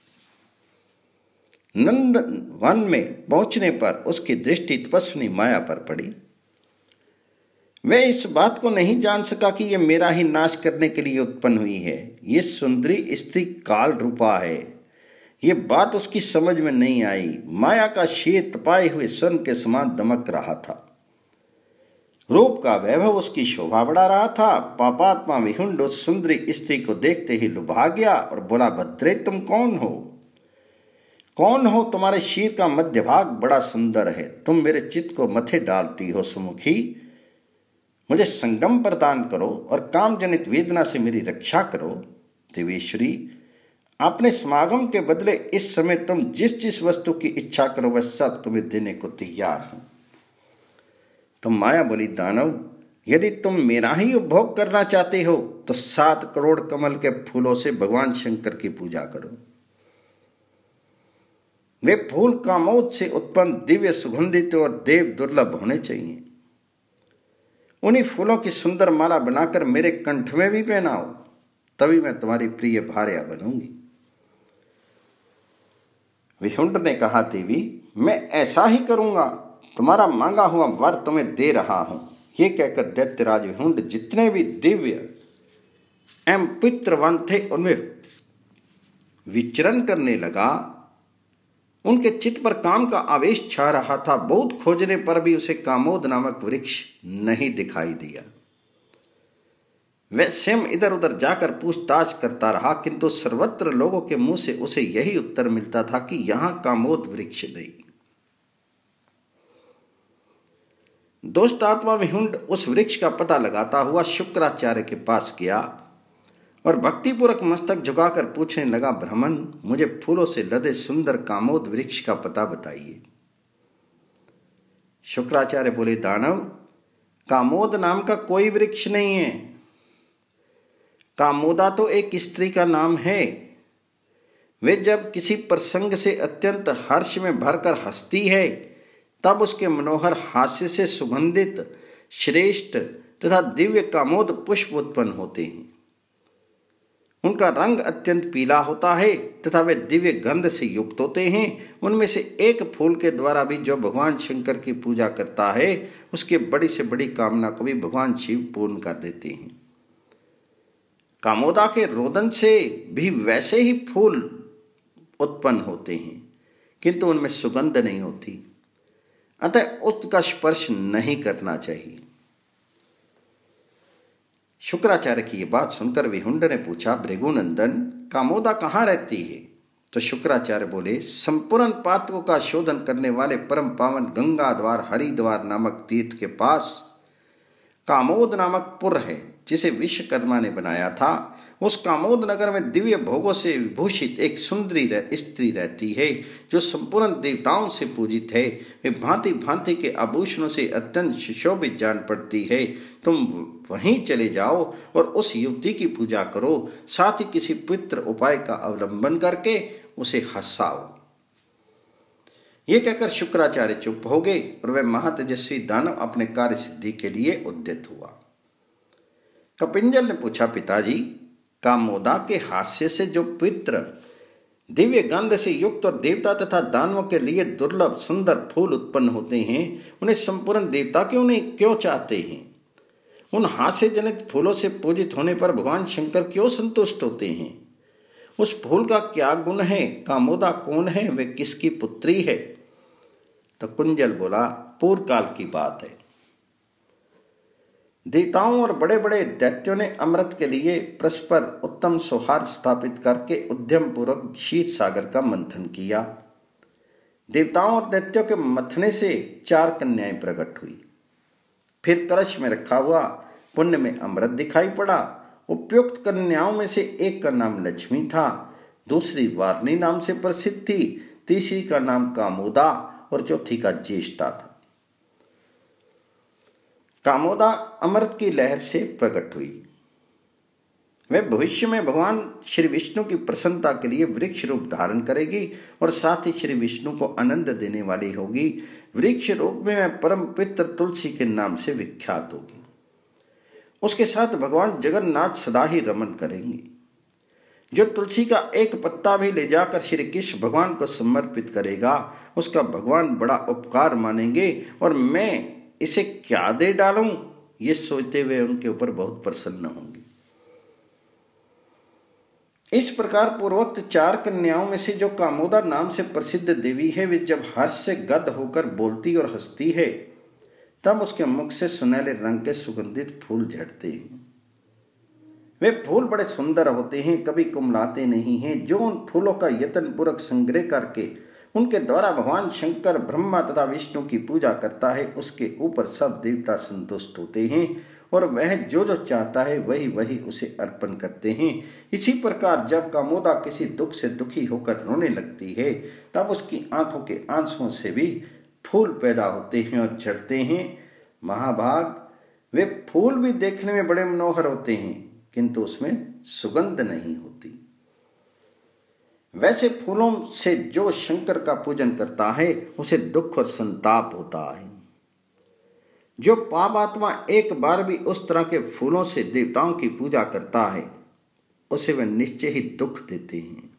नंदन वन में पहुंचने पर उसकी दृष्टि तपस्विनी माया पर पड़ी। वह इस बात को नहीं जान सका कि यह मेरा ही नाश करने के लिए उत्पन्न हुई है। यह सुंदरी स्त्री काल रूपा है। यह बात उसकी समझ में नहीं आई। माया का शीत तपाए हुए स्वर्ण के समान दमक रहा था। रूप का वैभव उसकी शोभा बढ़ा रहा था। पापात्मा विहुंड उस सुंदरी स्त्री को देखते ही लुभा गया और बोला, भद्रे तुम कौन हो? कौन हो? तुम्हारे शीर का मध्य भाग बड़ा सुंदर है। तुम मेरे चित्त को मथे डालती हो। सुमुखी, मुझे संगम प्रदान करो और काम जनित वेदना से मेरी रक्षा करो। देवेश्वरी, अपने समागम के बदले इस समय तुम जिस जिस वस्तु की इच्छा करो वह सब तुम्हें देने को तैयार हूं। तो माया बोली, दानव, यदि तुम मेरा ही उपभोग करना चाहते हो तो सात करोड़ कमल के फूलों से भगवान शंकर की पूजा करो। वे फूल कामोद से उत्पन्न दिव्य सुगंधित और देव दुर्लभ होने चाहिए। उन्हीं फूलों की सुंदर माला बनाकर मेरे कंठ में भी पहनाओ, तभी मैं तुम्हारी प्रिय भार्या बनूंगी। विहुंड ने कहा, देवी, मैं ऐसा ही करूंगा। तुम्हारा मांगा हुआ वर तुम्हें दे रहा हूं। ये कहकर दैत्यराज विहुंड जितने भी दिव्य एवं पितृवन थे उनमें विचरण करने लगा। उनके चित्त पर काम का आवेश छा रहा था। बहुत खोजने पर भी उसे कामोद नामक वृक्ष नहीं दिखाई दिया। वह स्वयं इधर उधर जाकर पूछताछ करता रहा, किंतु सर्वत्र लोगों के मुंह से उसे यही उत्तर मिलता था कि यहां कामोद वृक्ष नहीं। दुष्ट आत्मा विहुंड उस वृक्ष का पता लगाता हुआ शुक्राचार्य के पास गया और भक्तिपूर्वक मस्तक झुकाकर पूछने लगा, ब्राह्मण, मुझे फूलों से लदे सुंदर कामोद वृक्ष का पता बताइए। शुक्राचार्य बोले, दानव, कामोद नाम का कोई वृक्ष नहीं है। कामोदा तो एक स्त्री का नाम है। वे जब किसी प्रसंग से अत्यंत हर्ष में भरकर हंसती है तब उसके मनोहर हास्य से सुगंधित श्रेष्ठ तथा दिव्य कामोद पुष्प उत्पन्न होते हैं। उनका रंग अत्यंत पीला होता है तथा वे दिव्य गंध से युक्त होते हैं। उनमें से एक फूल के द्वारा भी जो भगवान शंकर की पूजा करता है उसके बड़ी से बड़ी कामना को भी भगवान शिव पूर्ण कर देते हैं। कामोदा के रोदन से भी वैसे ही फूल उत्पन्न होते हैं, किंतु उनमें सुगंध नहीं होती, अतः उसका स्पर्श नहीं करना चाहिए। शुक्राचार्य की ये बात सुनकर विहुंड ने पूछा, भृगुनंदन, कामोदा कहाँ रहती है? तो शुक्राचार्य बोले, संपूर्ण पातकों का शोधन करने वाले परम पावन गंगा द्वार हरिद्वार नामक तीर्थ के पास कामोद नामक पुर है, जिसे विश्वकर्मा ने बनाया था। उस कामोद नगर में दिव्य भोगों से विभूषित एक सुंदरी रह, स्त्री रहती है, जो संपूर्ण देवताओं से पूजित है। वे भांति भांति के आभूषणों से अत्यंत सुशोभित जान पड़ती है। तुम वहीं चले जाओ और उस युवती की पूजा करो, साथ ही किसी पवित्र उपाय का अवलंबन करके उसे हंसाओ। ये कहकर शुक्राचार्य चुप हो गए और वह महातेजस्वी दानव अपने कार्य सिद्धि के लिए उद्यत हुआ। कपिंजल ने पूछा, पिताजी, कामोदा के हास्य से जो पवित्र दिव्य गंध से युक्त और देवता तथा दानवों के लिए दुर्लभ सुंदर फूल उत्पन्न होते हैं, उन्हें संपूर्ण देवता क्यों नहीं क्यों चाहते हैं? उन हास्य जनित फूलों से पूजित होने पर भगवान शंकर क्यों संतुष्ट होते हैं? उस फूल का क्या गुण है? कामोदा कौन है? वे किसकी पुत्री है? तो कुंजल बोला, पूर्व काल की बात है। देवताओं और बड़े बड़े दैत्यों ने अमृत के लिए परस्पर उत्तम सौहार्द स्थापित करके उद्यम पूर्वक क्षीर सागर का मंथन किया। देवताओं और दैत्यों के मथने से चार कन्याएं प्रकट हुई। फिर कलश में रखा हुआ पुण्य में अमृत दिखाई पड़ा। उपयुक्त कन्याओं में से एक का नाम लक्ष्मी था, दूसरी वारनी नाम से प्रसिद्ध थी, तीसरी का नाम कामोदा और चौथी का ज्येष्ठा था। कामोदा अमृत की लहर से प्रकट हुई। वह भविष्य में भगवान श्री विष्णु की प्रसन्नता के लिए वृक्ष रूप धारण करेगी और साथ ही श्री विष्णु को आनंद देने वाली होगी। वृक्ष रूप में वह परम पवित्र तुलसी के नाम से विख्यात होगी। उसके साथ भगवान जगन्नाथ सदा ही रमन करेंगे। जो तुलसी का एक पत्ता भी ले जाकर श्री कृष्ण भगवान को समर्पित करेगा, उसका भगवान बड़ा उपकार मानेंगे और मैं इसे क्या दे डालूं, ये सोचते हुए उनके ऊपर बहुत प्रसन्न होंगे। इस प्रकार पूर्वोक्त चार कन्याओं में से जो कामोदा नाम से प्रसिद्ध देवी है, वे जब हर्ष से गद होकर बोलती और हंसती है, तब उसके मुख से सुनहले रंग के सुगंधित फूल झड़ते हैं। वे फूल बड़े सुंदर होते हैं, कभी कुमलाते नहीं हैं। जो उन फूलों का यत्न पूर्वक संग्रह करके उनके द्वारा भगवान शंकर ब्रह्मा तथा विष्णु की पूजा करता है, उसके ऊपर सब देवता संतुष्ट होते हैं और वह जो जो चाहता है वही वही उसे अर्पण करते हैं। इसी प्रकार जब कामोदा किसी दुख से दुखी होकर रोने लगती है, तब उसकी आंखों के आंसुओं से भी फूल पैदा होते हैं और झड़ते हैं। महाभाग, वे फूल भी देखने में बड़े मनोहर होते हैं, किंतु उसमें सुगंध नहीं होती। वैसे फूलों से जो शंकर का पूजन करता है, उसे दुख और संताप होता है। जो पाप आत्मा एक बार भी उस तरह के फूलों से देवताओं की पूजा करता है, उसे वे निश्चय ही दुख देते हैं।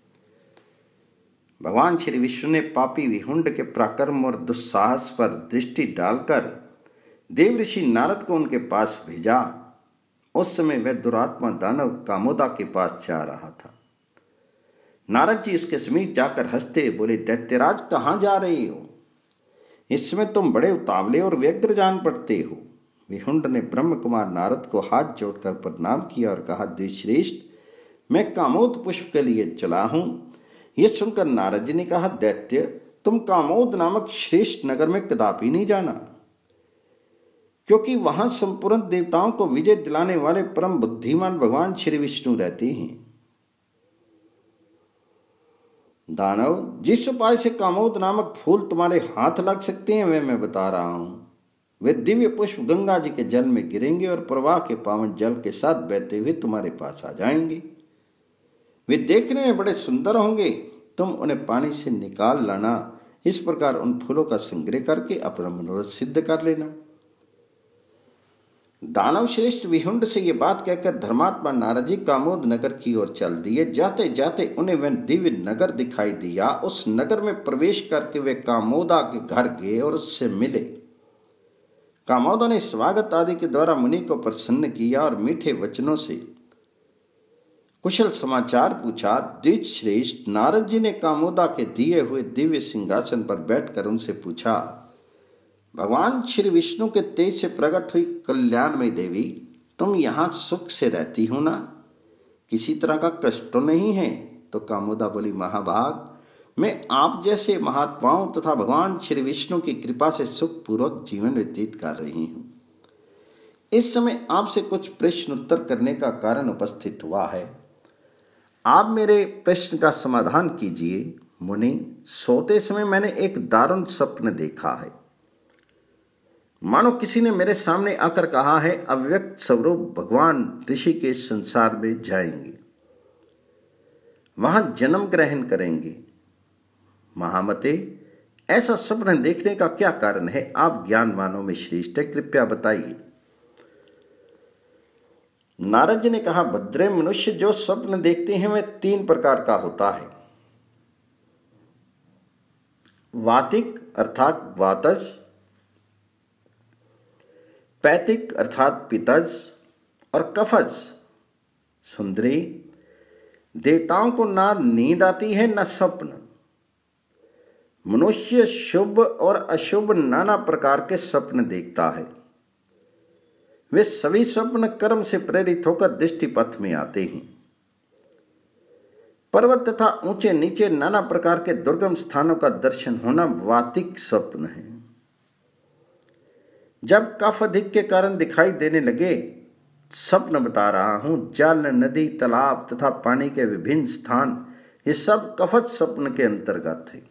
भगवान श्री विष्णु ने पापी विहुंड के पराक्रम और दुस्साहस पर दृष्टि डालकर देव ऋषि नारद को उनके पास भेजा। उस समय वह दुरात्मा दानव कामोदा के पास जा रहा था। नारद जी उसके समीप जाकर हंसते बोले, दैत्यराज, कहाँ जा रहे हो? इस समय तुम बड़े उतावले और व्यग्र जान पड़ते हो। विहुंड ने ब्रह्म कुमार नारद को हाथ जोड़कर प्रणाम किया और कहा, द्विश्रेष्ठ, मैं कामोद पुष्प के लिए चला हूं। यह सुनकर नारद जी ने कहा, दैत्य, तुम कामोद नामक श्रेष्ठ नगर में कदापि नहीं जाना, क्योंकि वहां संपूर्ण देवताओं को विजय दिलाने वाले परम बुद्धिमान भगवान श्री विष्णु रहते हैं। दानव, जिस उपाय से कामोद नामक फूल तुम्हारे हाथ लग सकते हैं, वह मैं बता रहा हूं। वे दिव्य पुष्प गंगा जी के जल में गिरेंगे और प्रवाह के पावन जल के साथ बहते हुए तुम्हारे पास आ जाएंगे। वे देखने में बड़े सुंदर होंगे, तुम उन्हें पानी से निकाल लाना। इस प्रकार उन फूलों का संग्रह करके अपना मनोरथ सिद्ध कर लेना। दानव श्रेष्ठ विहुंड से ये बात कहकर धर्मात्मा नारद जी कामोद नगर की ओर चल दिए। जाते जाते उन्हें वह दिव्य नगर दिखाई दिया। उस नगर में प्रवेश करके वे कामोदा के घर गए और उससे मिले। कामोदा ने स्वागत आदि के द्वारा मुनि को प्रसन्न किया और मीठे वचनों से कुशल समाचार पूछा। द्विज श्रेष्ठ नारद जी ने कामोदा के दिए हुए दिव्य सिंहासन पर बैठकर उनसे पूछा, भगवान श्री विष्णु के तेज से प्रकट हुई कल्याणमयी देवी, तुम यहाँ सुख से रहती हो ना, किसी तरह का कष्ट तो नहीं है? तो कामोदा बोली, महाभाग, मैं आप जैसे महात्माओं तथा भगवान श्री विष्णु की कृपा से सुखपूर्वक जीवन व्यतीत कर रही हूँ। इस समय आपसे कुछ प्रश्न उत्तर करने का कारण उपस्थित हुआ है। आप मेरे प्रश्न का समाधान कीजिए। मुनि, सोते समय मैंने एक दारुण स्वप्न देखा है। मानो किसी ने मेरे सामने आकर कहा है, अव्यक्त स्वरूप भगवान ऋषि के संसार में जाएंगे, वहां जन्म ग्रहण करेंगे। महामते, ऐसा स्वप्न देखने का क्या कारण है? आप ज्ञानवानों में श्रेष्ठ, कृपया बताइए। नारद जी ने कहा, भद्रे, मनुष्य जो स्वप्न देखते हैं वह तीन प्रकार का होता है। वातिक अर्थात वातज, पैतिक अर्थात पितज और कफज। सुंदरी, देवताओं को ना नींद आती है न स्वप्न। मनुष्य शुभ और अशुभ नाना प्रकार के स्वप्न देखता है। वे सभी स्वप्न कर्म से प्रेरित होकर दृष्टि पथ में आते हैं। पर्वत तथा ऊंचे नीचे नाना प्रकार के दुर्गम स्थानों का दर्शन होना वातिक स्वप्न है। जब कफ अधिक के कारण दिखाई देने लगे, स्वप्न बता रहा हूं, जल, नदी, तालाब तथा पानी के विभिन्न स्थान, ये सब कफत स्वप्न के अंतर्गत है।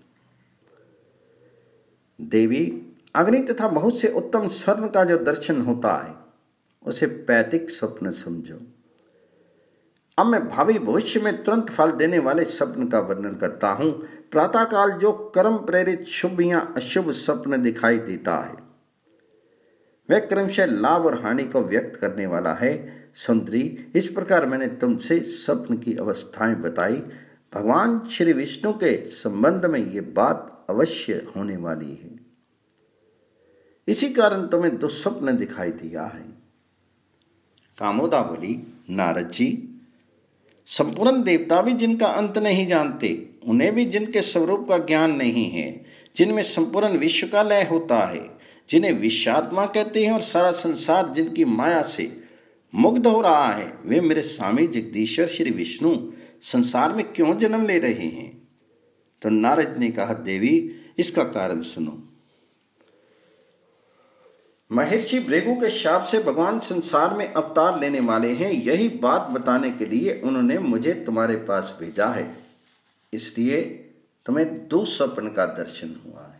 देवी, अग्नि तथा बहुत से उत्तम स्वर्ण का जो दर्शन होता है उसे पैतिक स्वप्न समझो। अब मैं भावी भविष्य में तुरंत फल देने वाले स्वप्न का वर्णन करता हूं। प्रातःकाल जो कर्म प्रेरित शुभ या अशुभ स्वप्न दिखाई देता है वह क्रमशः लाभ और हानि को व्यक्त करने वाला है। सुंदरी, इस प्रकार मैंने तुमसे स्वप्न की अवस्थाएं बताई। भगवान श्री विष्णु के संबंध में ये बात अवश्य होने वाली है। इसी कारण तुम्हें दुस्वप्न दिखाई दिया है। कामोदा बोली, नारद जी, संपूर्ण देवता भी जिनका अंत नहीं जानते, उन्हें भी जिनके स्वरूप का ज्ञान नहीं है, जिनमें संपूर्ण विश्व का लय होता है, जिन्हें विश्वात्मा कहते हैं और सारा संसार जिनकी माया से मुग्ध हो रहा है, वे मेरे स्वामी जगदीश्वर श्री विष्णु संसार में क्यों जन्म ले रहे हैं? तो नारद ने कहा, देवी, इसका कारण सुनो। महर्षि भृगु के शाप से भगवान संसार में अवतार लेने वाले हैं। यही बात बताने के लिए उन्होंने मुझे तुम्हारे पास भेजा है। इसलिए तुम्हें दुस्वप्न का दर्शन हुआ है।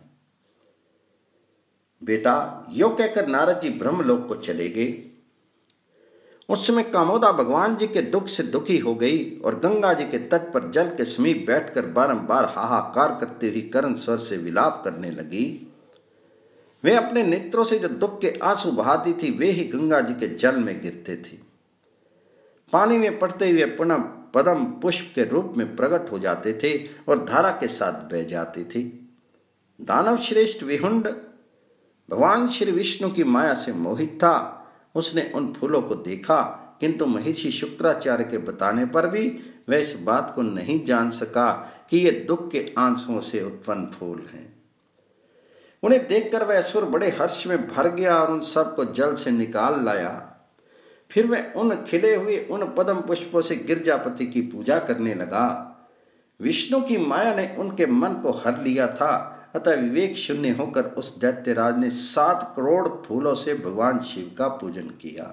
बेटा, यो कहकर नारद जी ब्रह्मलोक को चले गए। उस समय कामोदा भगवान जी के दुख से दुखी हो गई और गंगा जी के तट पर जल के समीप बैठकर बारंबार हाहाकार करते हुए करुण स्वर से विलाप करने लगी। वे अपने नेत्रों से जो दुख के आंसू बहाती थी वे ही गंगा जी के जल में गिरते थे। पानी में पड़ते हुए पुनः पद्म पुष्प के रूप में प्रकट हो जाते थे और धारा के साथ बह जाते थे। दानव श्रेष्ठ विहुंड भगवान श्री विष्णु की माया से मोहित था। उसने उन फूलों को देखा, किंतु महर्षि शुक्राचार्य के बताने पर भी वह इस बात को नहीं जान सका कि ये दुख के आंसुओं से उत्पन्न फूल हैं। उन्हें देखकर वह असुर बड़े हर्ष में भर गया और उन सब को जल से निकाल लाया। फिर वह उन खिले हुए उन पद्म पुष्पों से गिरजापति की पूजा करने लगा। विष्णु की माया ने उनके मन को हर लिया था, अतः विवेक शून्य होकर उस दैत्यराज ने सात करोड़ फूलों से भगवान शिव का पूजन किया।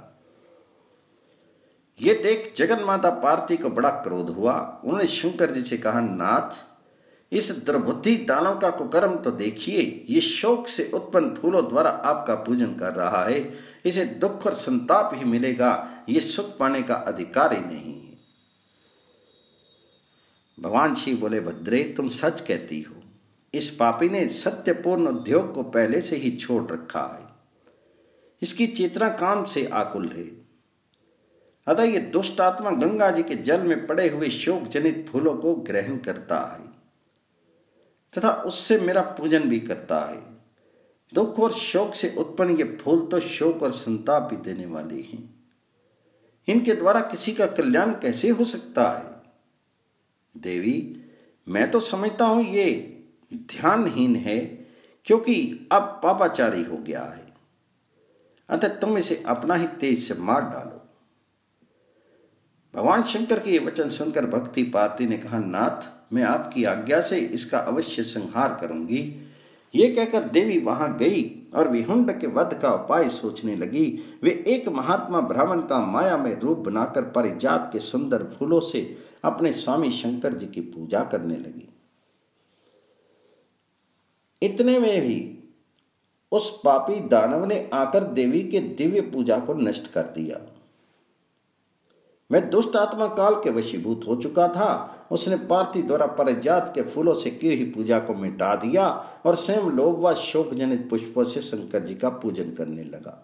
ये देख जगन माता पार्वती को बड़ा क्रोध हुआ। उन्होंने शंकर जी से कहा, नाथ, इस दुर्बुद्धि दानव का कुकर्म तो देखिए। ये शोक से उत्पन्न फूलों द्वारा आपका पूजन कर रहा है। इसे दुख और संताप ही मिलेगा, ये सुख पाने का अधिकार ही नहीं है। भगवान शिव बोले, भद्रे, तुम सच कहती हो। इस पापी ने सत्यपूर्ण उद्योग को पहले से ही छोड़ रखा है। इसकी चेतना काम से आकुल है। अतः ये दुष्ट आत्मा गंगा जी के जल में पड़े हुए शोक जनित फूलों को ग्रहण करता है तथा उससे मेरा पूजन भी करता है। दुख और शोक से उत्पन्न ये फूल तो शोक और संताप भी देने वाले हैं। इनके द्वारा किसी का कल्याण कैसे हो सकता है? देवी, मैं तो समझता हूं ये ध्यानहीन है, क्योंकि अब पापाचारी हो गया है। अतः तुम इसे अपना ही तेज से मार डालो। भगवान शंकर के ये वचन सुनकर भक्ति पार्वती ने कहा, नाथ, मैं आपकी आज्ञा से इसका अवश्य संहार करूंगी। ये कहकर देवी वहां गई और विहुंड के वध का उपाय सोचने लगी। वे एक महात्मा ब्राह्मण का माया में रूप बनाकर पारिजात के सुंदर फूलों से अपने स्वामी शंकर जी की पूजा करने लगी। इतने में भी उस पापी दानव ने आकर देवी के दिव्य पूजा को नष्ट कर दिया। मैं दुष्ट आत्मा काल के वशीभूत हो चुका था। उसने पार्थिव द्वारा पारिजात के फूलों से की हुई पूजा को मिटा दिया और स्वयं लोभ व शोक जनित पुष्पों से शंकर जी का पूजन करने लगा।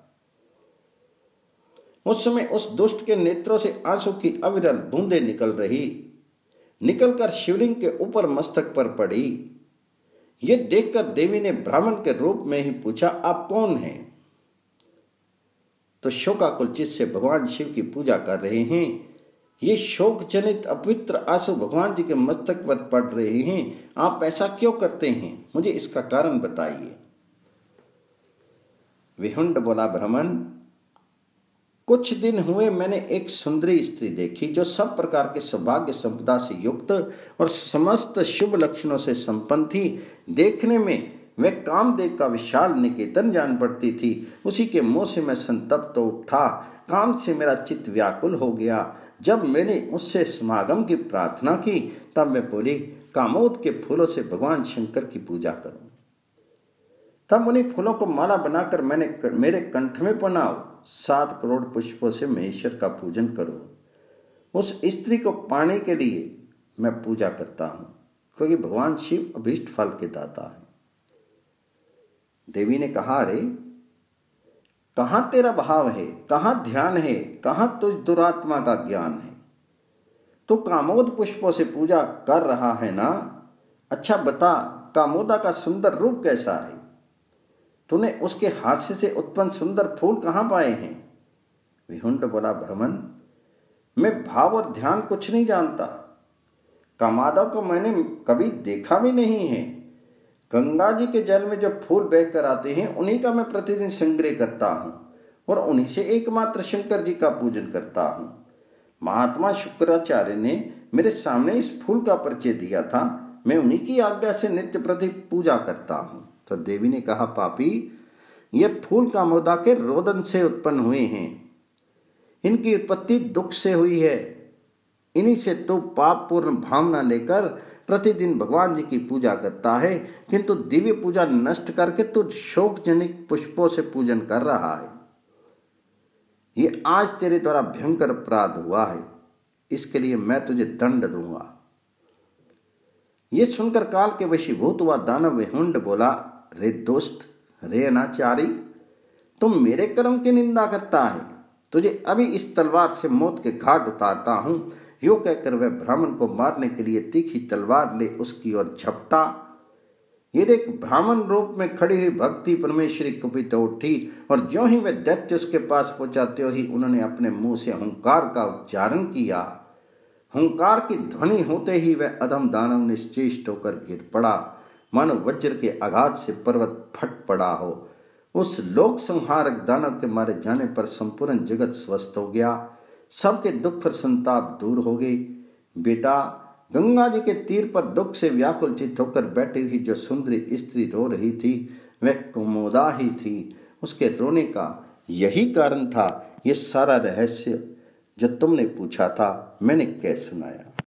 उस समय उस दुष्ट के नेत्रों से आंसू की अविरल बूंदें निकल रही, निकलकर शिवलिंग के ऊपर मस्तक पर पड़ी। ये देखकर देवी ने ब्राह्मण के रूप में ही पूछा, आप कौन हैं? तो शोकाकुल चित्त से भगवान शिव की पूजा कर रहे हैं। ये शोक जनित अपवित्र आंसू भगवान जी के मस्तक पर पड़ रहे हैं। आप ऐसा क्यों करते हैं? मुझे इसका कारण बताइए। विहुंड बोला, ब्राह्मण, कुछ दिन हुए मैंने एक सुंदरी स्त्री देखी जो सब प्रकार के सौभाग्य संपदा से युक्त और समस्त शुभ लक्षणों से संपन्न थी। देखने में वह कामदेव का विशाल निकेतन जान पड़ती थी। उसी के मुंह से मैं संतप्त तो उठा, काम से मेरा चित्त व्याकुल हो गया। जब मैंने उससे समागम की प्रार्थना की तब मैं बोली, कामोद के फूलों से भगवान शंकर की पूजा करूं। तब उन्हीं फूलों को माला बनाकर मैंने मेरे कंठ में पहनाओ, सात करोड़ पुष्पों से महेश्वर का पूजन करो। उस स्त्री को पाने के लिए मैं पूजा करता हूं, क्योंकि भगवान शिव अभीष्ट फल के दाता है। देवी ने कहा, अरे कहां तेरा भाव है, कहां ध्यान है, कहां तुझ दुरात्मा का ज्ञान है? तू कामोद पुष्पों से पूजा कर रहा है ना? अच्छा बता, कामोदा का सुंदर रूप कैसा है? तूने उसके हास्य से उत्पन्न सुंदर फूल कहां पाए हैं? विहुंड बोला, ब्राह्मण, मैं भाव और ध्यान कुछ नहीं जानता। कामादा को मैंने कभी देखा भी नहीं है। गंगा जी के जल में जो फूल बहकर आते हैं उन्हीं का मैं प्रतिदिन संग्रह करता हूं और उन्हीं से एकमात्र शंकर जी का पूजन करता हूं। महात्मा शुक्राचार्य ने मेरे सामने इस फूल का परिचय दिया था। मैं उन्हीं की आज्ञा से नित्य प्रति पूजा करता हूं। तो देवी ने कहा, पापी, ये फूल कामोदा के रोदन से उत्पन्न हुए हैं। इनकी उत्पत्ति दुख से हुई है। इन्हीं से तो पाप पूर्ण भावना लेकर प्रतिदिन भगवान जी की पूजा करता है, किंतु दिव्य पूजा नष्ट करके तू शोक जनित पुष्पों से पूजन कर रहा है। ये आज तेरे द्वारा भयंकर अपराध हुआ है, इसके लिए मैं तुझे दंड दूंगा। ये सुनकर काल के वशीभूत हुआ दानव विहुंड बोला, रे दुष्ट, रे अनाचारी, तुम मेरे कर्म की निंदा करता है। तुझे अभी इस तलवार से मौत के घाट उतारता हूं। यो कहकर वह ब्राह्मण को मारने के लिए तीखी तलवार ले उसकी ओर झपटा। ये देख ब्राह्मण रूप में खड़ी हुई भक्ति परमेश्वरी कुपित उठी और ज्यों ही वह दैत्य उसके पास पहुंचा त्यों ही उन्होंने अपने मुंह से हुंकार का उच्चारण किया। हुंकार की ध्वनि होते ही वह अधम दानव निश्चेष्ट होकर गिर पड़ा, मानो वज्र के आघात से पर्वत फट पड़ा हो। उस लोक संहारक दानव के मारे जाने पर संपूर्ण जगत स्वस्थ हो गया। सबके दुख और संताप दूर हो गई। बेटा, गंगा जी के तीर पर दुख से व्याकुल चित्त होकर बैठी हुई जो सुंदरी स्त्री रो रही थी वह कुमोदा ही थी। उसके रोने का यही कारण था। ये सारा रहस्य जो तुमने पूछा था मैंने कह सुनाया।